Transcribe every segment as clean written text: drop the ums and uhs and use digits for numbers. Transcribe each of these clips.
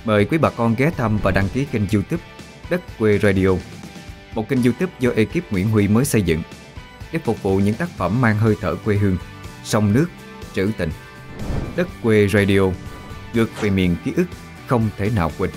Mời quý bà con ghé thăm và đăng ký kênh YouTube Đất Quê Radio, một kênh YouTube do ekip Nguyễn Huy mới xây dựng để phục vụ những tác phẩm mang hơi thở quê hương, sông nước, trữ tình. Đất Quê Radio, ngược về miền ký ức không thể nào quên.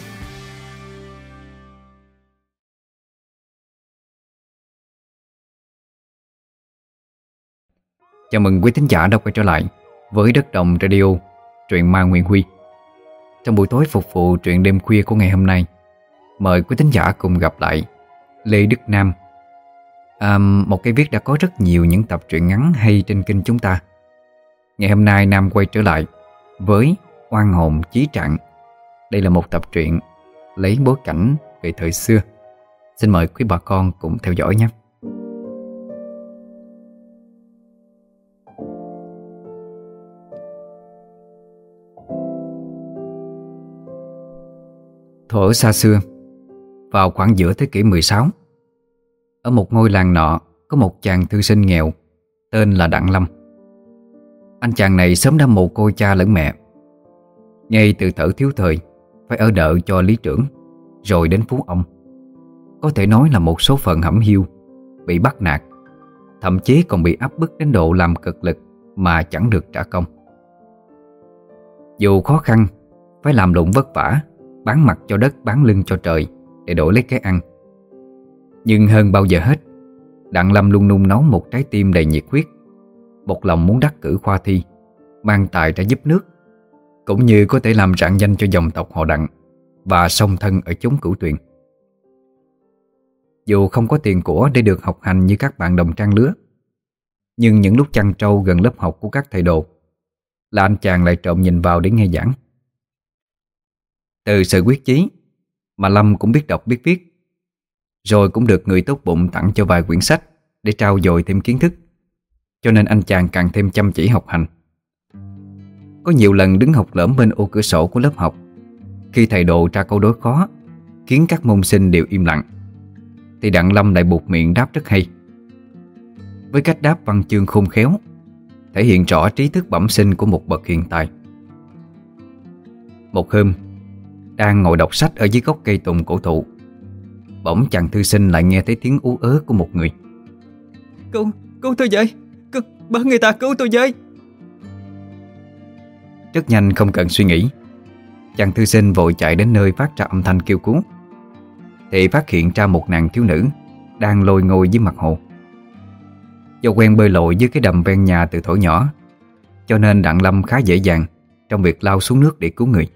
Chào mừng quý thính giả đã quay trở lại với Đất Đồng Radio, truyện ma Nguyễn Huy. Trong buổi tối phục vụ truyện đêm khuya của ngày hôm nay, mời quý thính giả cùng gặp lại Lê Đức Nam, một cây viết đã có rất nhiều những tập truyện ngắn hay trên kênh chúng ta. Ngày hôm nay Nam quay trở lại với Oan hồn chí trạng. Đây là một tập truyện lấy bối cảnh về thời xưa. Xin mời quý bà con cùng theo dõi nhé. Thuở xa xưa, vào khoảng giữa thế kỷ 16, ở một ngôi làng nọ có một chàng thư sinh nghèo tên là Đặng Lâm. Anh chàng này sớm đã mồ côi cha lẫn mẹ. Ngay từ thuở thiếu thời phải ở đợ cho lý trưởng, rồi đến phú ông. Có thể nói là một số phận hẩm hiu, bị bắt nạt, thậm chí còn bị áp bức đến độ làm cực lực mà chẳng được trả công. Dù khó khăn, phải làm lụng vất vả, bán mặt cho đất bán lưng cho trời để đổi lấy cái ăn, nhưng hơn bao giờ hết, Đặng Lâm luôn nung nấu một trái tim đầy nhiệt huyết, một lòng muốn đắc cử khoa thi, mang tài ra giúp nước, cũng như có thể làm rạng danh cho dòng tộc họ Đặng và song thân ở chốn Cửu Tuyền. Dù không có tiền của để được học hành như các bạn đồng trang lứa, nhưng những lúc chăn trâu gần lớp học của các thầy đồ là anh chàng lại trộm nhìn vào để nghe giảng. Từ sự quyết chí mà Lâm cũng biết đọc biết viết, rồi cũng được người tốt bụng tặng cho vài quyển sách để trau dồi thêm kiến thức, cho nên anh chàng càng thêm chăm chỉ học hành. Có nhiều lần đứng học lởm bên ô cửa sổ của lớp học, khi thầy đồ tra câu đối khó khiến các môn sinh đều im lặng, thì Đặng Lâm lại buột miệng đáp rất hay. Với cách đáp văn chương khôn khéo, thể hiện rõ trí thức bẩm sinh của một bậc hiền tài. Một hôm, đang ngồi đọc sách ở dưới gốc cây tùng cổ thụ, bỗng chàng thư sinh lại nghe thấy tiếng ú ớ của một người. Cứu tôi với, bớ người ta cứu tôi với. Rất nhanh, không cần suy nghĩ, chàng thư sinh vội chạy đến nơi phát ra âm thanh kêu cứu, thì phát hiện ra một nàng thiếu nữ đang lôi ngồi dưới mặt hồ. Do quen bơi lội dưới cái đầm ven nhà từ thuở nhỏ, cho nên Đặng Lâm khá dễ dàng trong việc lao xuống nước để cứu người.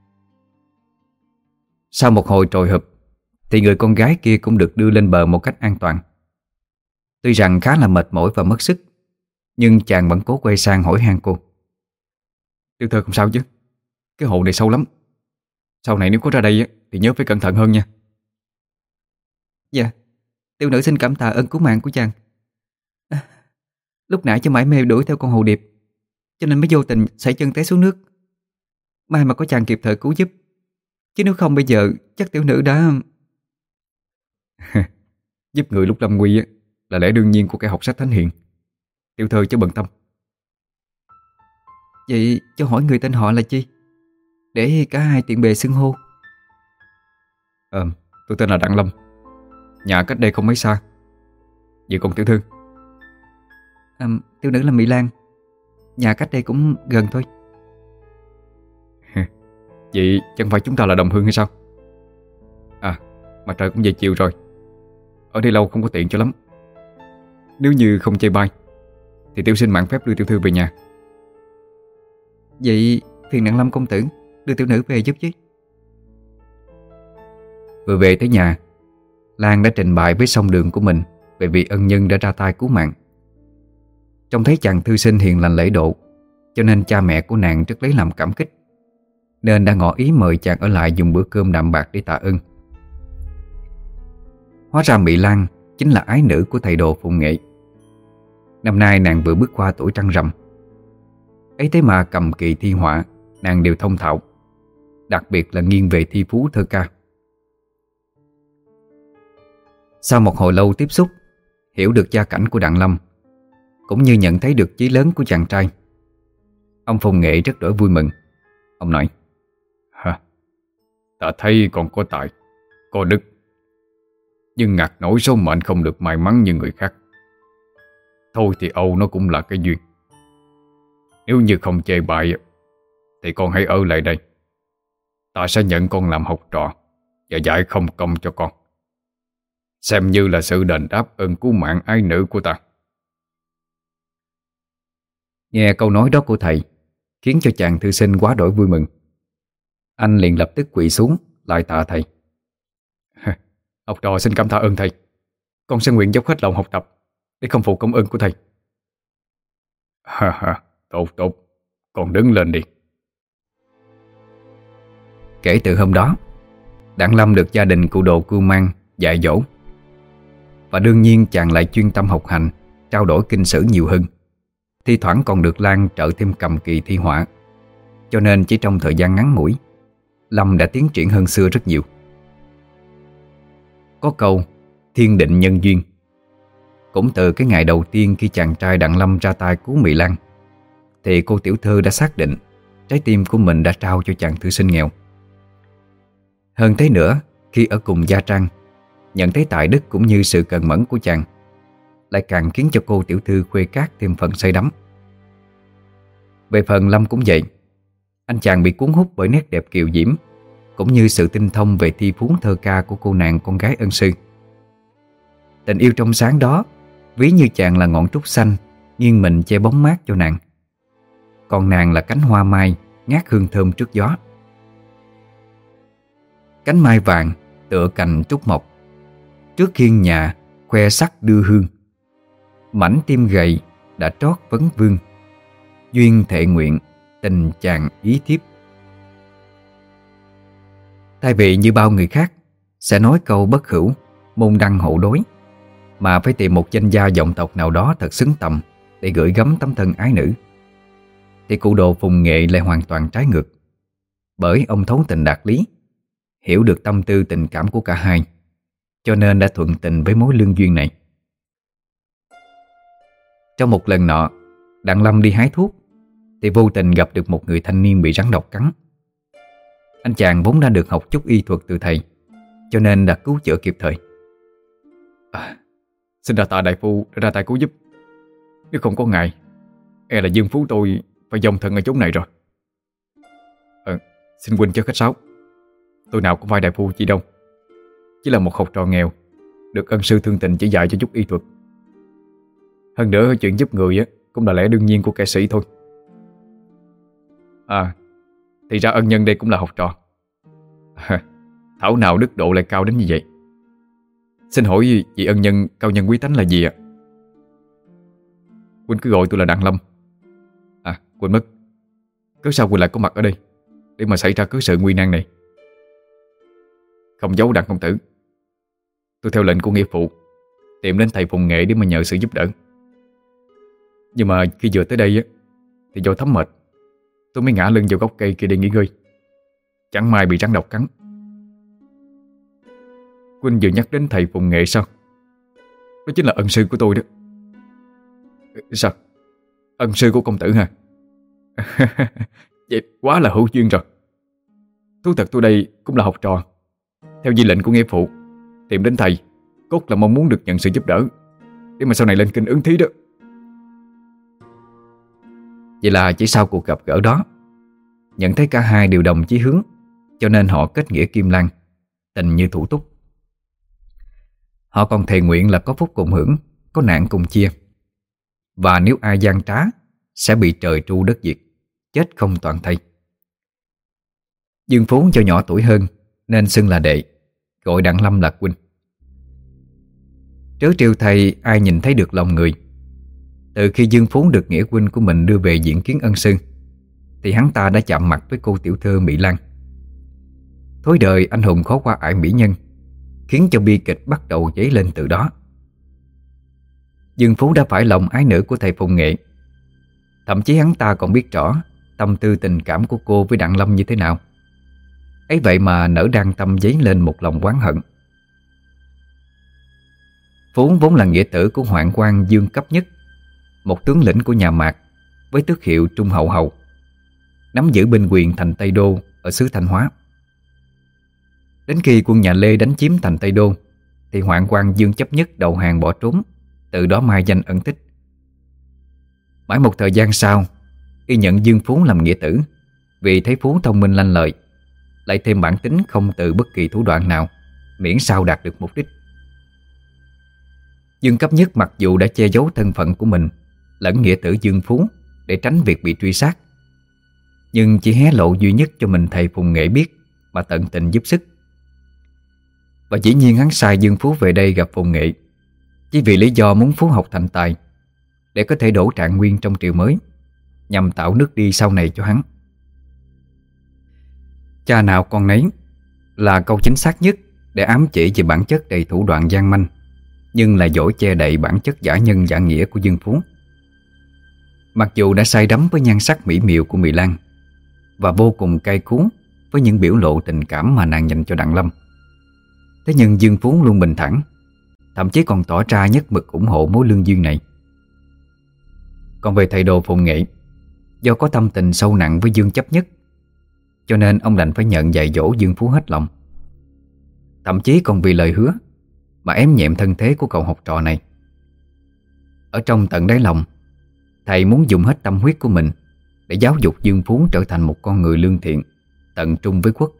Sau một hồi trồi hụp thì người con gái kia cũng được đưa lên bờ một cách an toàn. Tuy rằng khá là mệt mỏi và mất sức, nhưng chàng vẫn cố quay sang hỏi han cô. Tiểu thư không sao chứ? Cái hồ này sâu lắm. Sau này nếu có ra đây thì nhớ phải cẩn thận hơn nha. Dạ, tiểu nữ xin cảm tạ ơn cứu mạng của chàng. Lúc nãy cho mải mê đuổi theo con hồ điệp, cho nên mới vô tình sảy chân té xuống nước. May mà có chàng kịp thời cứu giúp, chứ nếu không bây giờ chắc tiểu nữ đã... Giúp người lúc lâm nguy là lẽ đương nhiên của kẻ học sách thánh hiền. Tiểu thư chứ bận tâm. Vậy cho hỏi người tên họ là chi, để cả hai tiện bề xưng hô? Tôi tên là Đặng Lâm, nhà cách đây không mấy xa. Vậy còn tiểu thư? Tiểu nữ là Mỹ Lan, nhà cách đây cũng gần thôi. Vậy chẳng phải chúng ta là đồng hương hay sao? Mà trời cũng về chiều rồi, ở đây lâu không có tiện cho lắm. Nếu như không chê bai thì tiểu sinh mạn phép đưa tiểu thư về nhà. Vậy phiền Đặng Lâm công tử đưa tiểu nữ về giúp chứ. Vừa về tới nhà, Lan đã trình bày với song đường của mình về vị ân nhân đã ra tay cứu mạng. Trông thấy chàng thư sinh hiền lành lễ độ, cho nên cha mẹ của nàng rất lấy làm cảm kích, nên đã ngỏ ý mời chàng ở lại dùng bữa cơm đạm bạc để tạ ơn. Hóa ra Mỹ Lan chính là ái nữ của thầy đồ Phụng Nghệ. Năm nay nàng vừa bước qua tuổi trăng rằm. Ấy thế mà cầm kỳ thi họa nàng đều thông thạo, đặc biệt là nghiêng về thi phú thơ ca. Sau một hồi lâu tiếp xúc, hiểu được gia cảnh của Đặng Lâm, cũng như nhận thấy được chí lớn của chàng trai, ông Phùng Nghệ rất đổi vui mừng. Ông nói: Ta thấy còn có tài, có đức, nhưng ngặt nổi số mệnh không được may mắn như người khác. Thôi thì Âu nó cũng là cái duyên. Nếu như không chê bai thì con hãy ở lại đây. Ta sẽ nhận con làm học trò và dạy không công cho con, xem như là sự đền đáp ơn cứu mạng ái nữ của ta. Nghe câu nói đó của thầy khiến cho chàng thư sinh quá đổi vui mừng. Anh liền lập tức quỳ xuống lại tạ thầy. Học trò xin cảm tạ ơn thầy. Con sẽ nguyện dốc hết lòng học tập để không phụ công ơn của thầy. Tốt tốt, con đứng lên đi. Kể từ hôm đó, Đặng Lâm được gia đình cụ Đồ cưu mang dạy dỗ. Và đương nhiên chàng lại chuyên tâm học hành, trao đổi kinh sử nhiều hơn. Thi thoảng còn được Lan trợ thêm cầm kỳ thi họa. Cho nên chỉ trong thời gian ngắn ngủi, Lâm đã tiến triển hơn xưa rất nhiều. Có câu thiên định nhân duyên. Cũng từ cái ngày đầu tiên khi chàng trai Đặng Lâm ra tay cứu Mỹ Lan, thì cô tiểu thư đã xác định trái tim của mình đã trao cho chàng thư sinh nghèo. Hơn thế nữa, khi ở cùng gia trang, nhận thấy tài đức cũng như sự cần mẫn của chàng lại càng khiến cho cô tiểu thư Khuê Cát thêm phần say đắm. Về phần Lâm cũng vậy. Anh chàng bị cuốn hút bởi nét đẹp kiều diễm cũng như sự tinh thông về thi phú thơ ca của cô nàng con gái ân sư. Tình yêu trong sáng đó ví như chàng là ngọn trúc xanh nghiêng mình che bóng mát cho nàng, còn nàng là cánh hoa mai ngát hương thơm trước gió. Cánh mai vàng tựa cành trúc mộc, trước hiên nhà khoe sắc đưa hương. Mảnh tim gầy đã trót vấn vương, duyên thệ nguyện tình chàng ý thiếp. Thay vì như bao người khác sẽ nói câu bất hữu môn đăng hộ đối, mà phải tìm một danh gia vọng tộc nào đó thật xứng tầm để gửi gắm tấm thân ái nữ, thì cụ Đồ Phùng Nghệ lại hoàn toàn trái ngược. Bởi ông thấu tình đạt lý, hiểu được tâm tư tình cảm của cả hai, cho nên đã thuận tình với mối lương duyên này. Trong một lần nọ, Đặng Lâm đi hái thuốc thì vô tình gặp được một người thanh niên bị rắn độc cắn. Anh chàng vốn đã được học chút y thuật từ thầy, cho nên đã cứu chữa kịp thời. Xin đa tạ đại phu đã ra tay cứu giúp. Nếu không có ngài, e là dương phú tôi phải dòng thân ở chốn này rồi. Xin huynh chớ khách sáo. Tôi nào cũng phải đại phu chi đâu, chỉ là một học trò nghèo được ân sư thương tình chỉ dạy cho chút y thuật. Hơn nữa chuyện giúp người cũng là lẽ đương nhiên của kẻ sĩ thôi. Thì ra ân nhân đây cũng là học trò. Thảo nào đức độ lại cao đến như vậy. Xin hỏi vị ân nhân cao nhân quý tánh là gì ạ? Huynh cứ gọi tôi là Đặng Lâm. Quên mất, cớ sao Huynh lại có mặt ở đây để mà xảy ra cớ sự nguy nan này? Không giấu Đặng công tử, tôi theo lệnh của nghĩa phụ tìm đến thầy Phùng Nghệ để mà nhờ sự giúp đỡ. Nhưng mà khi vừa tới đây thì do thấm mệt, tôi mới ngã lưng vào gốc cây kia để nghỉ ngơi. Chẳng may bị rắn độc cắn. Huynh vừa nhắc đến thầy Phùng Nghệ sao? Đó chính là ân sư của tôi đó. Sao? Ân sư của công tử hả? Vậy quá là hữu duyên rồi. Thú thật tôi đây cũng là học trò theo di lệnh của nghĩa phụ tìm đến thầy, cốt là mong muốn được nhận sự giúp đỡ để mà sau này lên kinh ứng thí đó. Vậy là chỉ sau cuộc gặp gỡ đó, nhận thấy cả hai đều đồng chí hướng, cho nên họ kết nghĩa kim lan, tình như thủ túc. Họ còn thề nguyện là có phúc cùng hưởng, có nạn cùng chia. Và nếu ai gian trá sẽ bị trời tru đất diệt, chết không toàn thây. Dương Phú do nhỏ tuổi hơn nên xưng là đệ, gọi Đặng Lâm là huynh. Trớ trêu thầy ai nhìn thấy được lòng người. Từ khi Dương Phú được nghĩa huynh của mình đưa về diện kiến ân sư, thì hắn ta đã chạm mặt với cô tiểu thư Mỹ Lan. Thối đời anh hùng khó qua ải mỹ nhân, khiến cho bi kịch bắt đầu dấy lên từ đó. Dương Phú đã phải lòng ái nữ của thầy Phùng Nghệ. Thậm chí hắn ta còn biết rõ tâm tư tình cảm của cô với Đặng Lâm như thế nào. Ấy vậy mà nở đang tâm dấy lên một lòng oán hận. Phú vốn là nghĩa tử của hoạn quan Dương Cấp Nhất, một tướng lĩnh của nhà Mạc với tước hiệu Trung Hậu Hầu, nắm giữ binh quyền thành Tây Đô ở xứ Thanh Hóa. Đến khi quân nhà Lê đánh chiếm thành Tây Đô thì hoạn quan Dương Chấp Nhất đầu hàng bỏ trốn, từ đó mai danh ẩn tích. Mãi một thời gian sau, y nhận Dương Phú làm nghĩa tử, vì thấy Phú thông minh lanh lợi, lại thêm bản tính không từ bất kỳ thủ đoạn nào, miễn sao đạt được mục đích. Dương Cấp Nhất mặc dù đã che giấu thân phận của mình lẫn nghĩa tử Dương Phú để tránh việc bị truy sát, nhưng chỉ hé lộ duy nhất cho mình thầy Phùng Nghệ biết mà tận tình giúp sức. Và dĩ nhiên hắn sai Dương Phú về đây gặp Phùng Nghệ chỉ vì lý do muốn Phú học thành tài để có thể đổ trạng nguyên trong triều mới, nhằm tạo nước đi sau này cho hắn. Cha nào con nấy là câu chính xác nhất để ám chỉ về bản chất đầy thủ đoạn gian manh, nhưng là dỗi che đậy bản chất giả nhân giả nghĩa của Dương Phú. Mặc dù đã say đắm với nhan sắc mỹ miều của Mỹ Lan và vô cùng cay cú với những biểu lộ tình cảm mà nàng dành cho Đặng Lâm, thế nhưng Dương Phú luôn bình thản, thậm chí còn tỏ ra nhất mực ủng hộ mối lương duyên này. Còn về thầy đồ Phùng Nghệ, do có tâm tình sâu nặng với Dương Chấp Nhất, cho nên ông đành phải nhận dạy dỗ Dương Phú hết lòng. Thậm chí còn vì lời hứa mà ém nhẹm thân thế của cậu học trò này. Ở trong tận đáy lòng, thầy muốn dùng hết tâm huyết của mình để giáo dục Dương Phú trở thành một con người lương thiện, tận trung với quốc.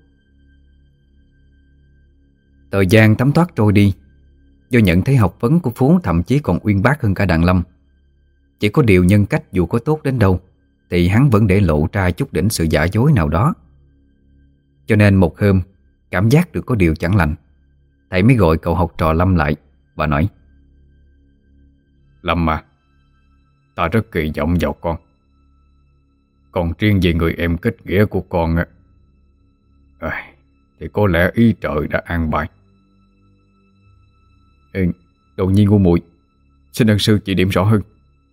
Thời gian thấm thoát trôi đi, do nhận thấy học vấn của Phú thậm chí còn uyên bác hơn cả Đặng Lâm. Chỉ có điều nhân cách dù có tốt đến đâu thì hắn vẫn để lộ ra chút đỉnh sự giả dối nào đó. Cho nên một hôm, cảm giác được có điều chẳng lành, thầy mới gọi cậu học trò Lâm lại và nói: Lâm à, ta rất kỳ vọng vào con. Còn riêng về người em kết nghĩa của con thì có lẽ ý trời đã an bài. Đột nhiên ngu muội, xin ân sư chỉ điểm rõ hơn.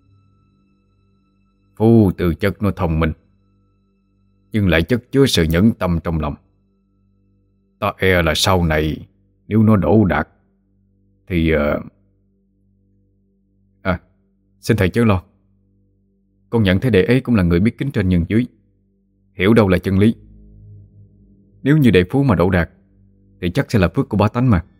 Phú từ chất nó thông minh, nhưng lại chất chứa sự nhẫn tâm trong lòng. Ta e là sau này nếu nó đỗ đạt thì xin thầy chớ lo. Con nhận thấy đệ ấy cũng là người biết kính trên nhường dưới, hiểu đâu là chân lý. Nếu như đệ Phú mà đỗ đạt thì chắc sẽ là phước của bá tánh mà.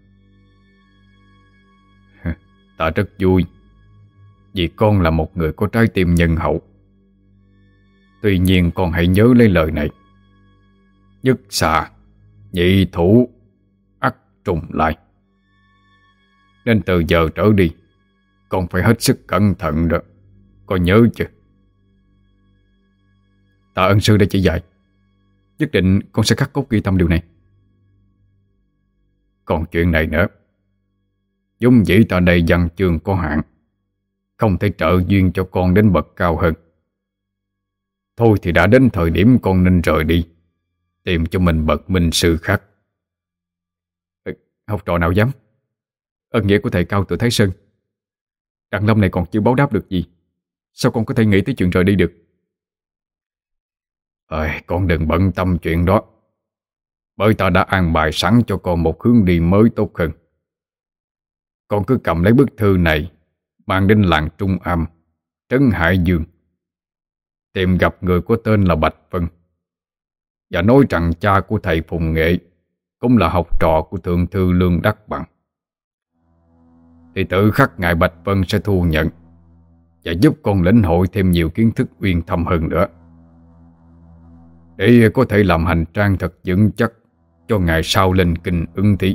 Ta rất vui vì con là một người có trái tim nhân hậu. Tuy nhiên con hãy nhớ lấy lời này: nhất xà, nhị thủ, ắt trùng lại. Nên từ giờ trở đi, con phải hết sức cẩn thận đó. Con nhớ chưa? Tạ ân sư đã chỉ dạy, nhất định con sẽ khắc cốt ghi tâm điều này. Còn chuyện này nữa, vốn dĩ ta đây văn chương có hạn, không thể trợ duyên cho con đến bậc cao hơn. Thôi thì đã đến thời điểm con nên rời đi, tìm cho mình bậc minh sư khác. Học trò nào dám. Ân nghĩa của thầy cao từ Thái Sơn, Đặng Lâm này còn chưa báo đáp được gì, sao con có thể nghĩ tới chuyện rời đi được? Con đừng bận tâm chuyện đó, bởi ta đã an bài sẵn cho con một hướng đi mới tốt hơn. Con cứ cầm lấy bức thư này, mang đến làng Trung Am, trấn Hải Dương, tìm gặp người có tên là Bạch Vân, và nói rằng cha của thầy Phùng Nghệ cũng là học trò của thượng thư Lương Đắc Bằng. Thì tự khắc ngài Bạch Vân sẽ thu nhận và giúp con lĩnh hội thêm nhiều kiến thức uyên thâm hơn nữa, để có thể làm hành trang thật vững chắc cho ngày sau lên kinh ứng thí.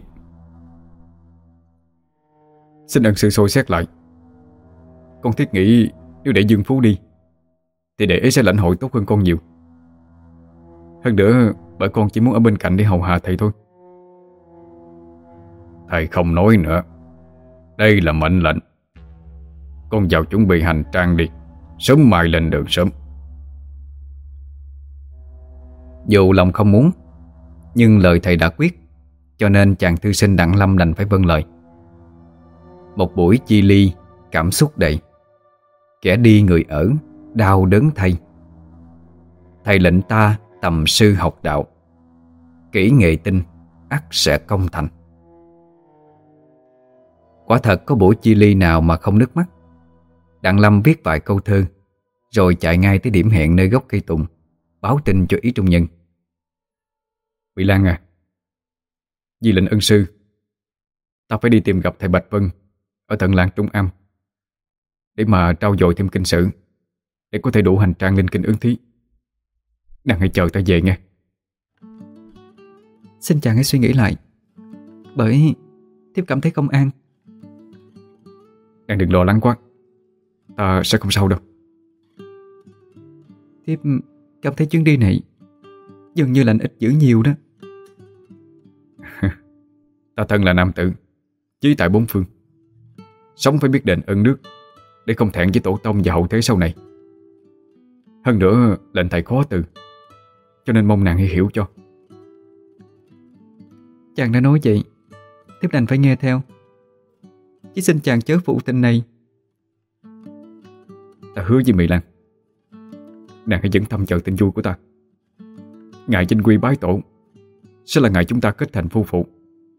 Xin ân sư soi xét lại. Con thiết nghĩ nếu để Dương Phú đi thì đệ ấy sẽ lãnh hội tốt hơn con nhiều. Hơn nữa bởi con chỉ muốn ở bên cạnh để hầu hạ thầy thôi. Thầy không nói nữa, đây là mệnh lệnh. Con vào chuẩn bị hành trang đi, sớm mai lên đường sớm. Dù lòng không muốn, nhưng lời thầy đã quyết, cho nên chàng thư sinh Đặng Lâm đành phải vâng lời. Một buổi chia ly, cảm xúc đầy, kẻ đi người ở, đau đớn thay. Thầy lệnh ta tầm sư học đạo, kỹ nghệ tinh, ắt sẽ công thành. Quả thật có buổi chia ly nào mà không nước mắt. Đặng Lâm viết vài câu thơ, rồi chạy ngay tới điểm hẹn nơi gốc cây tùng, báo tin cho Ý Trung Nhân. Mỹ Lan à, Vì lệnh ân sư, ta phải đi tìm gặp thầy Bạch Vân ở tận làng Trung Am để mà trau dồi thêm kinh sử, để có thể đủ hành trang linh kinh ứng thí. Nàng hãy chờ ta về nghe. Xin chàng hãy suy nghĩ lại, bởi thiếp cảm thấy không an. Nàng đừng lo lắng quá, ta sẽ không sao đâu. Thiếp cảm thấy chuyến đi này dường như lành ít dữ nhiều đó. Ta thân là nam tử, chí tại bốn phương, sống phải biết đền ơn nước, để không thẹn với tổ tông và hậu thế sau này. Hơn nữa lệnh thầy khó từ, cho nên mong nàng hãy hiểu cho. Chàng đã nói vậy, thiếp đành phải nghe theo. Chỉ xin chàng chớ phụ tình này. Ta hứa với Mỹ Lan, nàng hãy dẫn tâm chờ tin vui của ta. Ngày chinh quy bái tổ sẽ là ngày chúng ta kết thành phu phụ.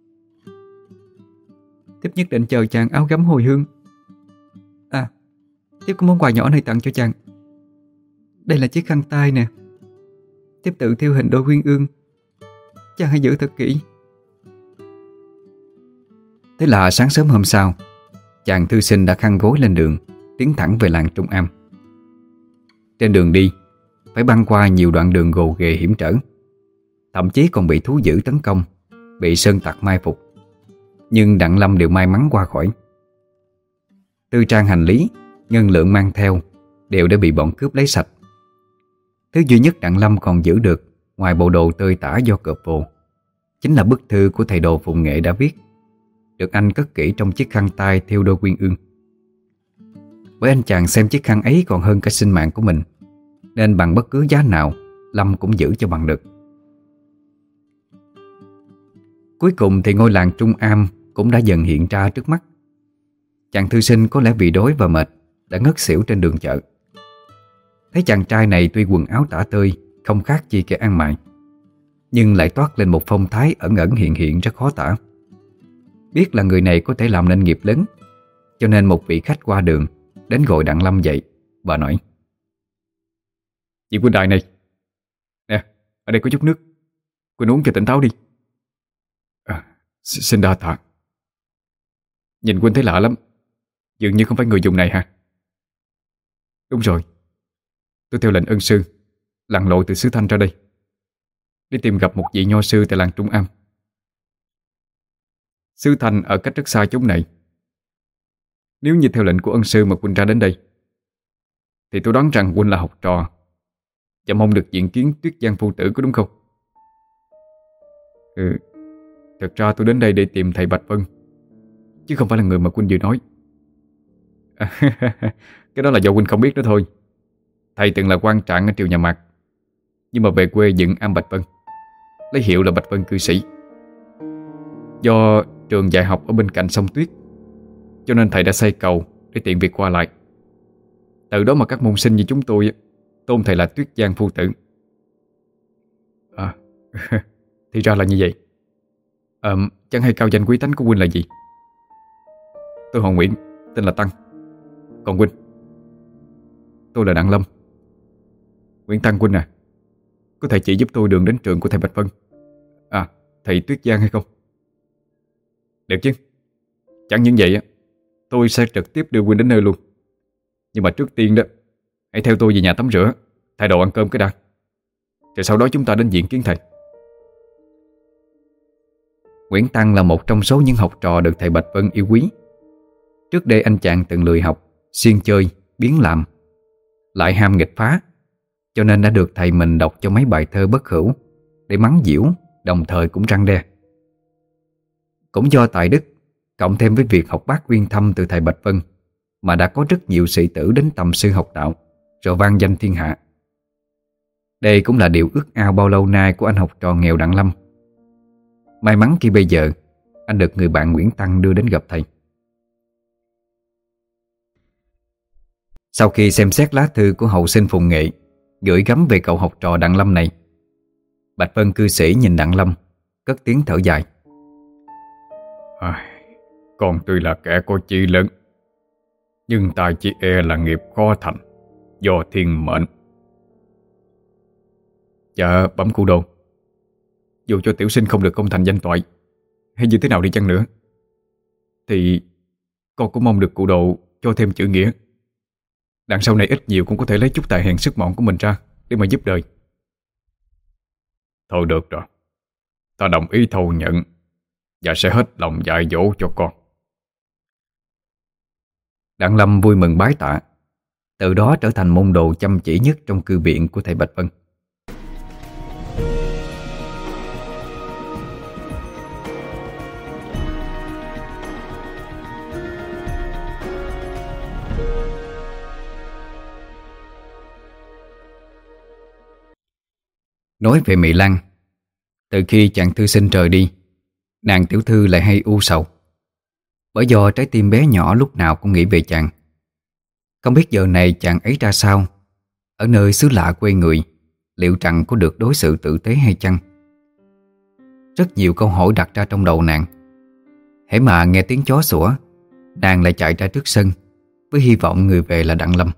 Thiếp nhất định chờ chàng áo gấm hồi hương. À, thiếp có món quà nhỏ này tặng cho chàng. Đây là chiếc khăn tay nè. Thiếp tự thiêu hình đôi uyên ương. Chàng hãy giữ thật kỹ. Thế là sáng sớm hôm sau, chàng thư sinh đã khăn gối lên đường, tiến thẳng về làng Trung Am. Trên đường đi, phải băng qua nhiều đoạn đường gồ ghề hiểm trở, thậm chí còn bị thú dữ tấn công, bị sơn tặc mai phục. Nhưng Đặng Lâm đều may mắn qua khỏi. Tư trang hành lý, ngân lượng mang theo đều đã bị bọn cướp lấy sạch. Thứ duy nhất Đặng Lâm còn giữ được, ngoài bộ đồ tơi tả do cợp vồ, chính là bức thư của thầy đồ Phụng Nghệ đã viết, được anh cất kỹ trong chiếc khăn tay thêu đôi uyên ương. Bởi anh chàng xem chiếc khăn ấy còn hơn cả sinh mạng của mình, nên bằng bất cứ giá nào Lâm cũng giữ cho bằng được. Cuối cùng thì ngôi làng Trung Am cũng đã dần hiện ra trước mắt. Chàng thư sinh có lẽ vì đói và mệt đã ngất xỉu trên đường chợ. Thấy chàng trai này tuy quần áo tả tơi, không khác chi kẻ ăn mày, nhưng lại toát lên một phong thái ẩn ẩn hiện hiện rất khó tả. Biết là người này có thể làm nên nghiệp lớn, cho nên một vị khách qua đường đến gọi Đặng Lâm dậy. Bà nói: "Vị huynh đài này, nè, ở đây có chút nước, huynh uống cho tỉnh táo đi." Xin đa tạ. Nhìn huynh thấy lạ lắm, dường như không phải người dùng này hả? Đúng rồi, tôi theo lệnh ân sư lặn lội từ xứ Thanh ra đây đi tìm gặp một vị nho sư tại làng Trung Am. Xứ Thanh ở cách rất xa chốn này. Nếu như theo lệnh của ân sư mà huynh ra đến đây, thì tôi đoán rằng huynh là học trò và mong được diện kiến Tuyết Giang phu tử, có đúng không? Thật ra tôi đến đây để tìm thầy Bạch Vân, chứ không phải là người mà huynh vừa nói. Cái đó là do huynh không biết đó thôi. Thầy từng là quan trạng ở triều nhà Mạc, nhưng mà về quê dựng am Bạch Vân, lấy hiệu là Bạch Vân cư sĩ. Do trường dạy học ở bên cạnh sông Tuyết, cho nên thầy đã xây cầu để tiện việc qua lại. Từ đó mà các môn sinh như chúng tôi tôn thầy là Tuyết Giang phu tử. Thì ra là như vậy. Chẳng hay cao danh quý tánh của huynh là gì? Tôi họ Nguyễn, tên là Tăng. Còn huynh? Tôi là Đặng Lâm. Nguyễn Tăng huynh à, có thể chỉ giúp tôi đường đến trường của thầy Bạch Vân, thầy Tuyết Giang hay không? Được chứ. Chẳng những vậy tôi sẽ trực tiếp đưa huynh đến nơi luôn. Nhưng mà trước tiên đó, hãy theo tôi về nhà tắm rửa, thay đồ ăn cơm cái đã, rồi sau đó chúng ta đến diện kiến thầy. Nguyễn Tăng là một trong số những học trò được thầy Bạch Vân yêu quý. Trước đây anh chàng từng lười học, siêng chơi, biếng làm, lại ham nghịch phá, cho nên đã được thầy mình đọc cho mấy bài thơ bất hữu để mắng nhiễu, đồng thời cũng răn đe. Cũng do tài đức, cộng thêm với việc học bác uyên thâm từ thầy Bạch Vân, mà đã có rất nhiều sĩ tử đến tầm sư học đạo, rồi vang danh thiên hạ. Đây cũng là điều ước ao bao lâu nay của anh học trò nghèo Đặng Lâm. May mắn khi bây giờ anh được người bạn Nguyễn Tăng đưa đến gặp thầy. Sau khi xem xét lá thư của hậu sinh Phụng Nghệ gửi gắm về cậu học trò Đặng Lâm này, Bạch Vân cư sĩ nhìn Đặng Lâm, cất tiếng thở dài. Con tuy là kẻ có chí lớn, nhưng tài chỉ e là nghiệp khó thành, do thiên mệnh. Dạ bẩm cụ đồ, dù cho tiểu sinh không được công thành danh toại, hay như thế nào đi chăng nữa, thì con cũng mong được cụ Độ cho thêm chữ nghĩa. Đằng sau này ít nhiều cũng có thể lấy chút tài hèn sức mọn của mình ra để mà giúp đời. Thôi được rồi, ta đồng ý thâu nhận và sẽ hết lòng dạy dỗ cho con. Đặng Lâm vui mừng bái tạ, từ đó trở thành môn đồ chăm chỉ nhất trong cư viện của thầy Bạch Vân. Nói về Mỹ Lan, từ khi chàng thư sinh rời đi, nàng tiểu thư lại hay u sầu. Bởi do trái tim bé nhỏ lúc nào cũng nghĩ về chàng. Không biết giờ này chàng ấy ra sao, ở nơi xứ lạ quê người, liệu rằng có được đối xử tử tế hay chăng? Rất nhiều câu hỏi đặt ra trong đầu nàng. Hễ mà nghe tiếng chó sủa, nàng lại chạy ra trước sân với hy vọng người về là Đặng Lâm.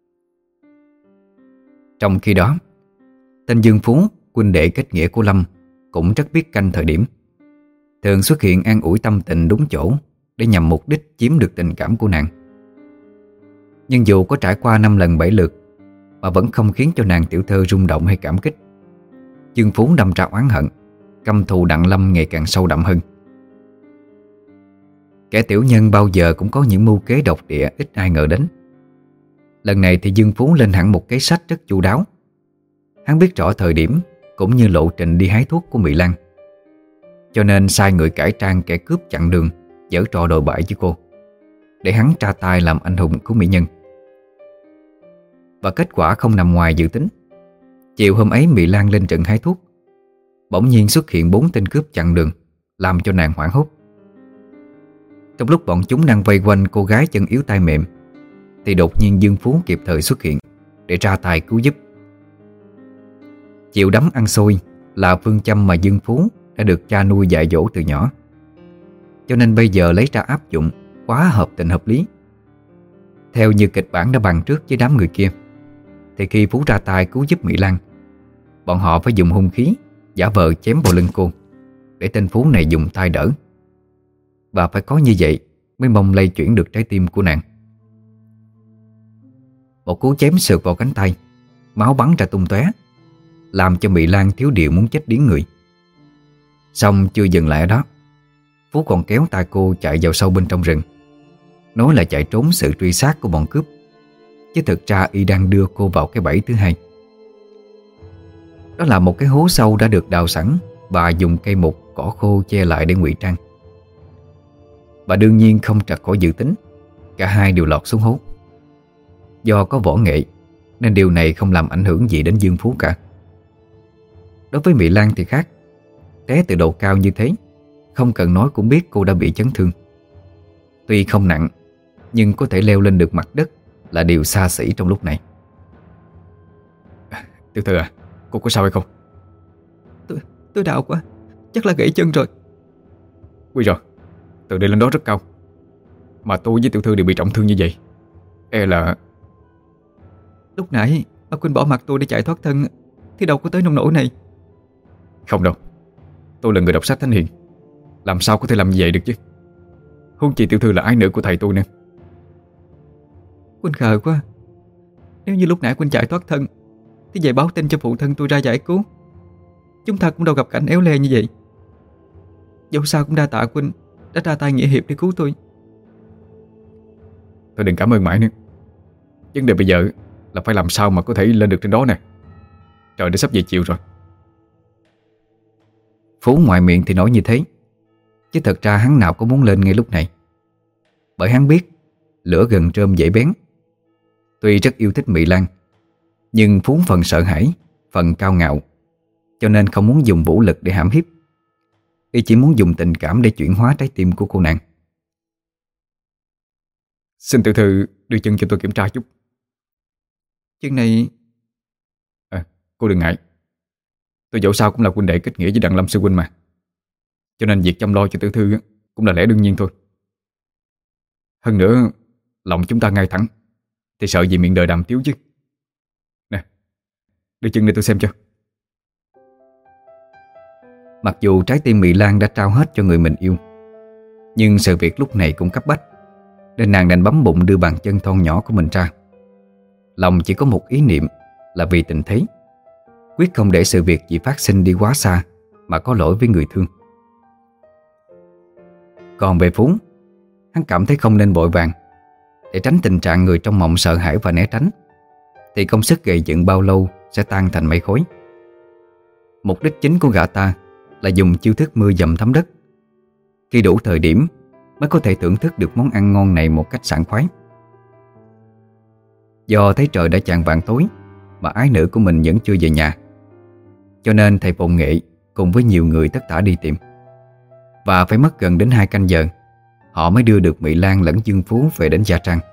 Trong khi đó, tên Dương Phú, huynh đệ kết nghĩa của Lâm, cũng rất biết canh thời điểm, thường xuất hiện an ủi tâm tình đúng chỗ để nhằm mục đích chiếm được tình cảm của nàng. Nhưng dù có trải qua 5 lần 7 lượt mà vẫn không khiến cho nàng tiểu thơ rung động hay cảm kích. Dương Phú đâm ra oán hận, căm thù Đặng Lâm ngày càng sâu đậm hơn. Kẻ tiểu nhân bao giờ cũng có những mưu kế độc địa ít ai ngờ đến. Lần này thì Dương Phú lên hẳn một cái sách rất chu đáo. Hắn biết rõ thời điểm cũng như lộ trình đi hái thuốc của Mỹ Lan, cho nên sai người cải trang kẻ cướp chặn đường, giở trò đồi bại với cô, để hắn tra tay làm anh hùng của mỹ nhân. Và kết quả không nằm ngoài dự tính. Chiều hôm ấy Mỹ Lan lên trận hái thuốc, bỗng nhiên xuất hiện 4 tên cướp chặn đường, làm cho nàng hoảng hốt. Trong lúc bọn chúng đang vây quanh cô gái chân yếu tay mềm, thì đột nhiên Dương Phú kịp thời xuất hiện để ra tay cứu giúp. Chịu đấm ăn xôi là phương châm mà Dương Phú đã được cha nuôi dạy dỗ từ nhỏ, cho nên bây giờ lấy ra áp dụng quá hợp tình hợp lý. Theo như kịch bản đã bàn trước với đám người kia, thì khi Phú ra tay cứu giúp Mỹ Lan, bọn họ phải dùng hung khí giả vờ chém vào lưng cô, để tên Phú này dùng tay đỡ. Và phải có như vậy mới mong lay chuyển được trái tim của nàng. Một cú chém sượt vào cánh tay, máu bắn ra tung tóe, làm cho Mỹ Lan thiếu điều muốn chết điếng người. Xong chưa dừng lại ở đó, Phú còn kéo tay cô chạy vào sâu bên trong rừng, nói là chạy trốn sự truy sát của bọn cướp, chứ thực ra y đang đưa cô vào cái bẫy thứ hai. Đó là một cái hố sâu đã được đào sẵn và dùng cây mục cỏ khô che lại để ngụy trang. Và đương nhiên không trật khỏi dự tính, cả hai đều lọt xuống hố. Do có võ nghệ nên điều này không làm ảnh hưởng gì đến Dương Phú cả. Đối với Mỹ Lan thì khác. Té từ độ cao như thế, không cần nói cũng biết cô đã bị chấn thương. Tuy không nặng, nhưng có thể leo lên được mặt đất là điều xa xỉ trong lúc này. Tiểu thư à, cô có sao hay không? Tôi đau quá, chắc là gãy chân rồi. Quy rồi, từ đây lên đó rất cao, mà tôi với tiểu thư đều bị trọng thương như vậy, e là... Lúc nãy ông Quynh bỏ mặt tôi để chạy thoát thân, thì đâu có tới nông nỗi này. Không đâu, tôi là người đọc sách thánh hiền, làm sao có thể làm như vậy được chứ. Huống chi tiểu thư là ái nữ của thầy tôi nè. Quynh khờ quá. Nếu như lúc nãy Quynh chạy thoát thân thì về báo tin cho phụ thân tôi ra giải cứu, chúng ta cũng đâu gặp cảnh éo le như vậy. Dẫu sao cũng đa tạ Quynh đã ra tay nghĩa hiệp để cứu tôi. Thôi đừng cảm ơn mãi nữa. Vấn đề bây giờ là phải làm sao mà có thể lên được trên đó nè. Trời đã sắp về chiều rồi. Phú ngoài miệng thì nói như thế, chứ thật ra hắn nào có muốn lên ngay lúc này. Bởi hắn biết lửa gần rơm dễ bén. Tuy rất yêu thích Mỹ Lan, nhưng Phú phần sợ hãi, phần cao ngạo, cho nên không muốn dùng vũ lực để hãm hiếp. Y chỉ muốn dùng tình cảm để chuyển hóa trái tim của cô nàng. Xin tiểu thư đưa chân cho tôi kiểm tra chút. Chân này... Cô đừng ngại. Tôi dẫu sao cũng là huynh đệ kết nghĩa với Đặng Lâm sư huynh mà, cho nên việc chăm lo cho tiểu thư cũng là lẽ đương nhiên thôi. Hơn nữa, lòng chúng ta ngay thẳng, thì sợ gì miệng đời đàm tiếu chứ. Nè, đưa chân để tôi xem cho. Mặc dù trái tim Mỹ Lan đã trao hết cho người mình yêu, nhưng sự việc lúc này cũng cấp bách, nên nàng đành bấm bụng đưa bàn chân thon nhỏ của mình ra. Lòng chỉ có một ý niệm là vì tình thế, quyết không để sự việc gì phát sinh đi quá xa mà có lỗi với người thương. Còn về Phú, hắn cảm thấy không nên vội vàng. Để tránh tình trạng người trong mộng sợ hãi và né tránh, thì công sức gầy dựng bao lâu sẽ tan thành mây khói. Mục đích chính của gã ta là dùng chiêu thức mưa dầm thấm đất. Khi đủ thời điểm mới có thể thưởng thức được món ăn ngon này một cách sảng khoái. Do thấy trời đã chạng vạng tối mà ái nữ của mình vẫn chưa về nhà, cho nên thầy Phụng Nghệ cùng với nhiều người tất tả đi tìm. Và phải mất gần đến 2 canh giờ họ mới đưa được Mỹ Lan lẫn Dương Phú về đến Gia Trang.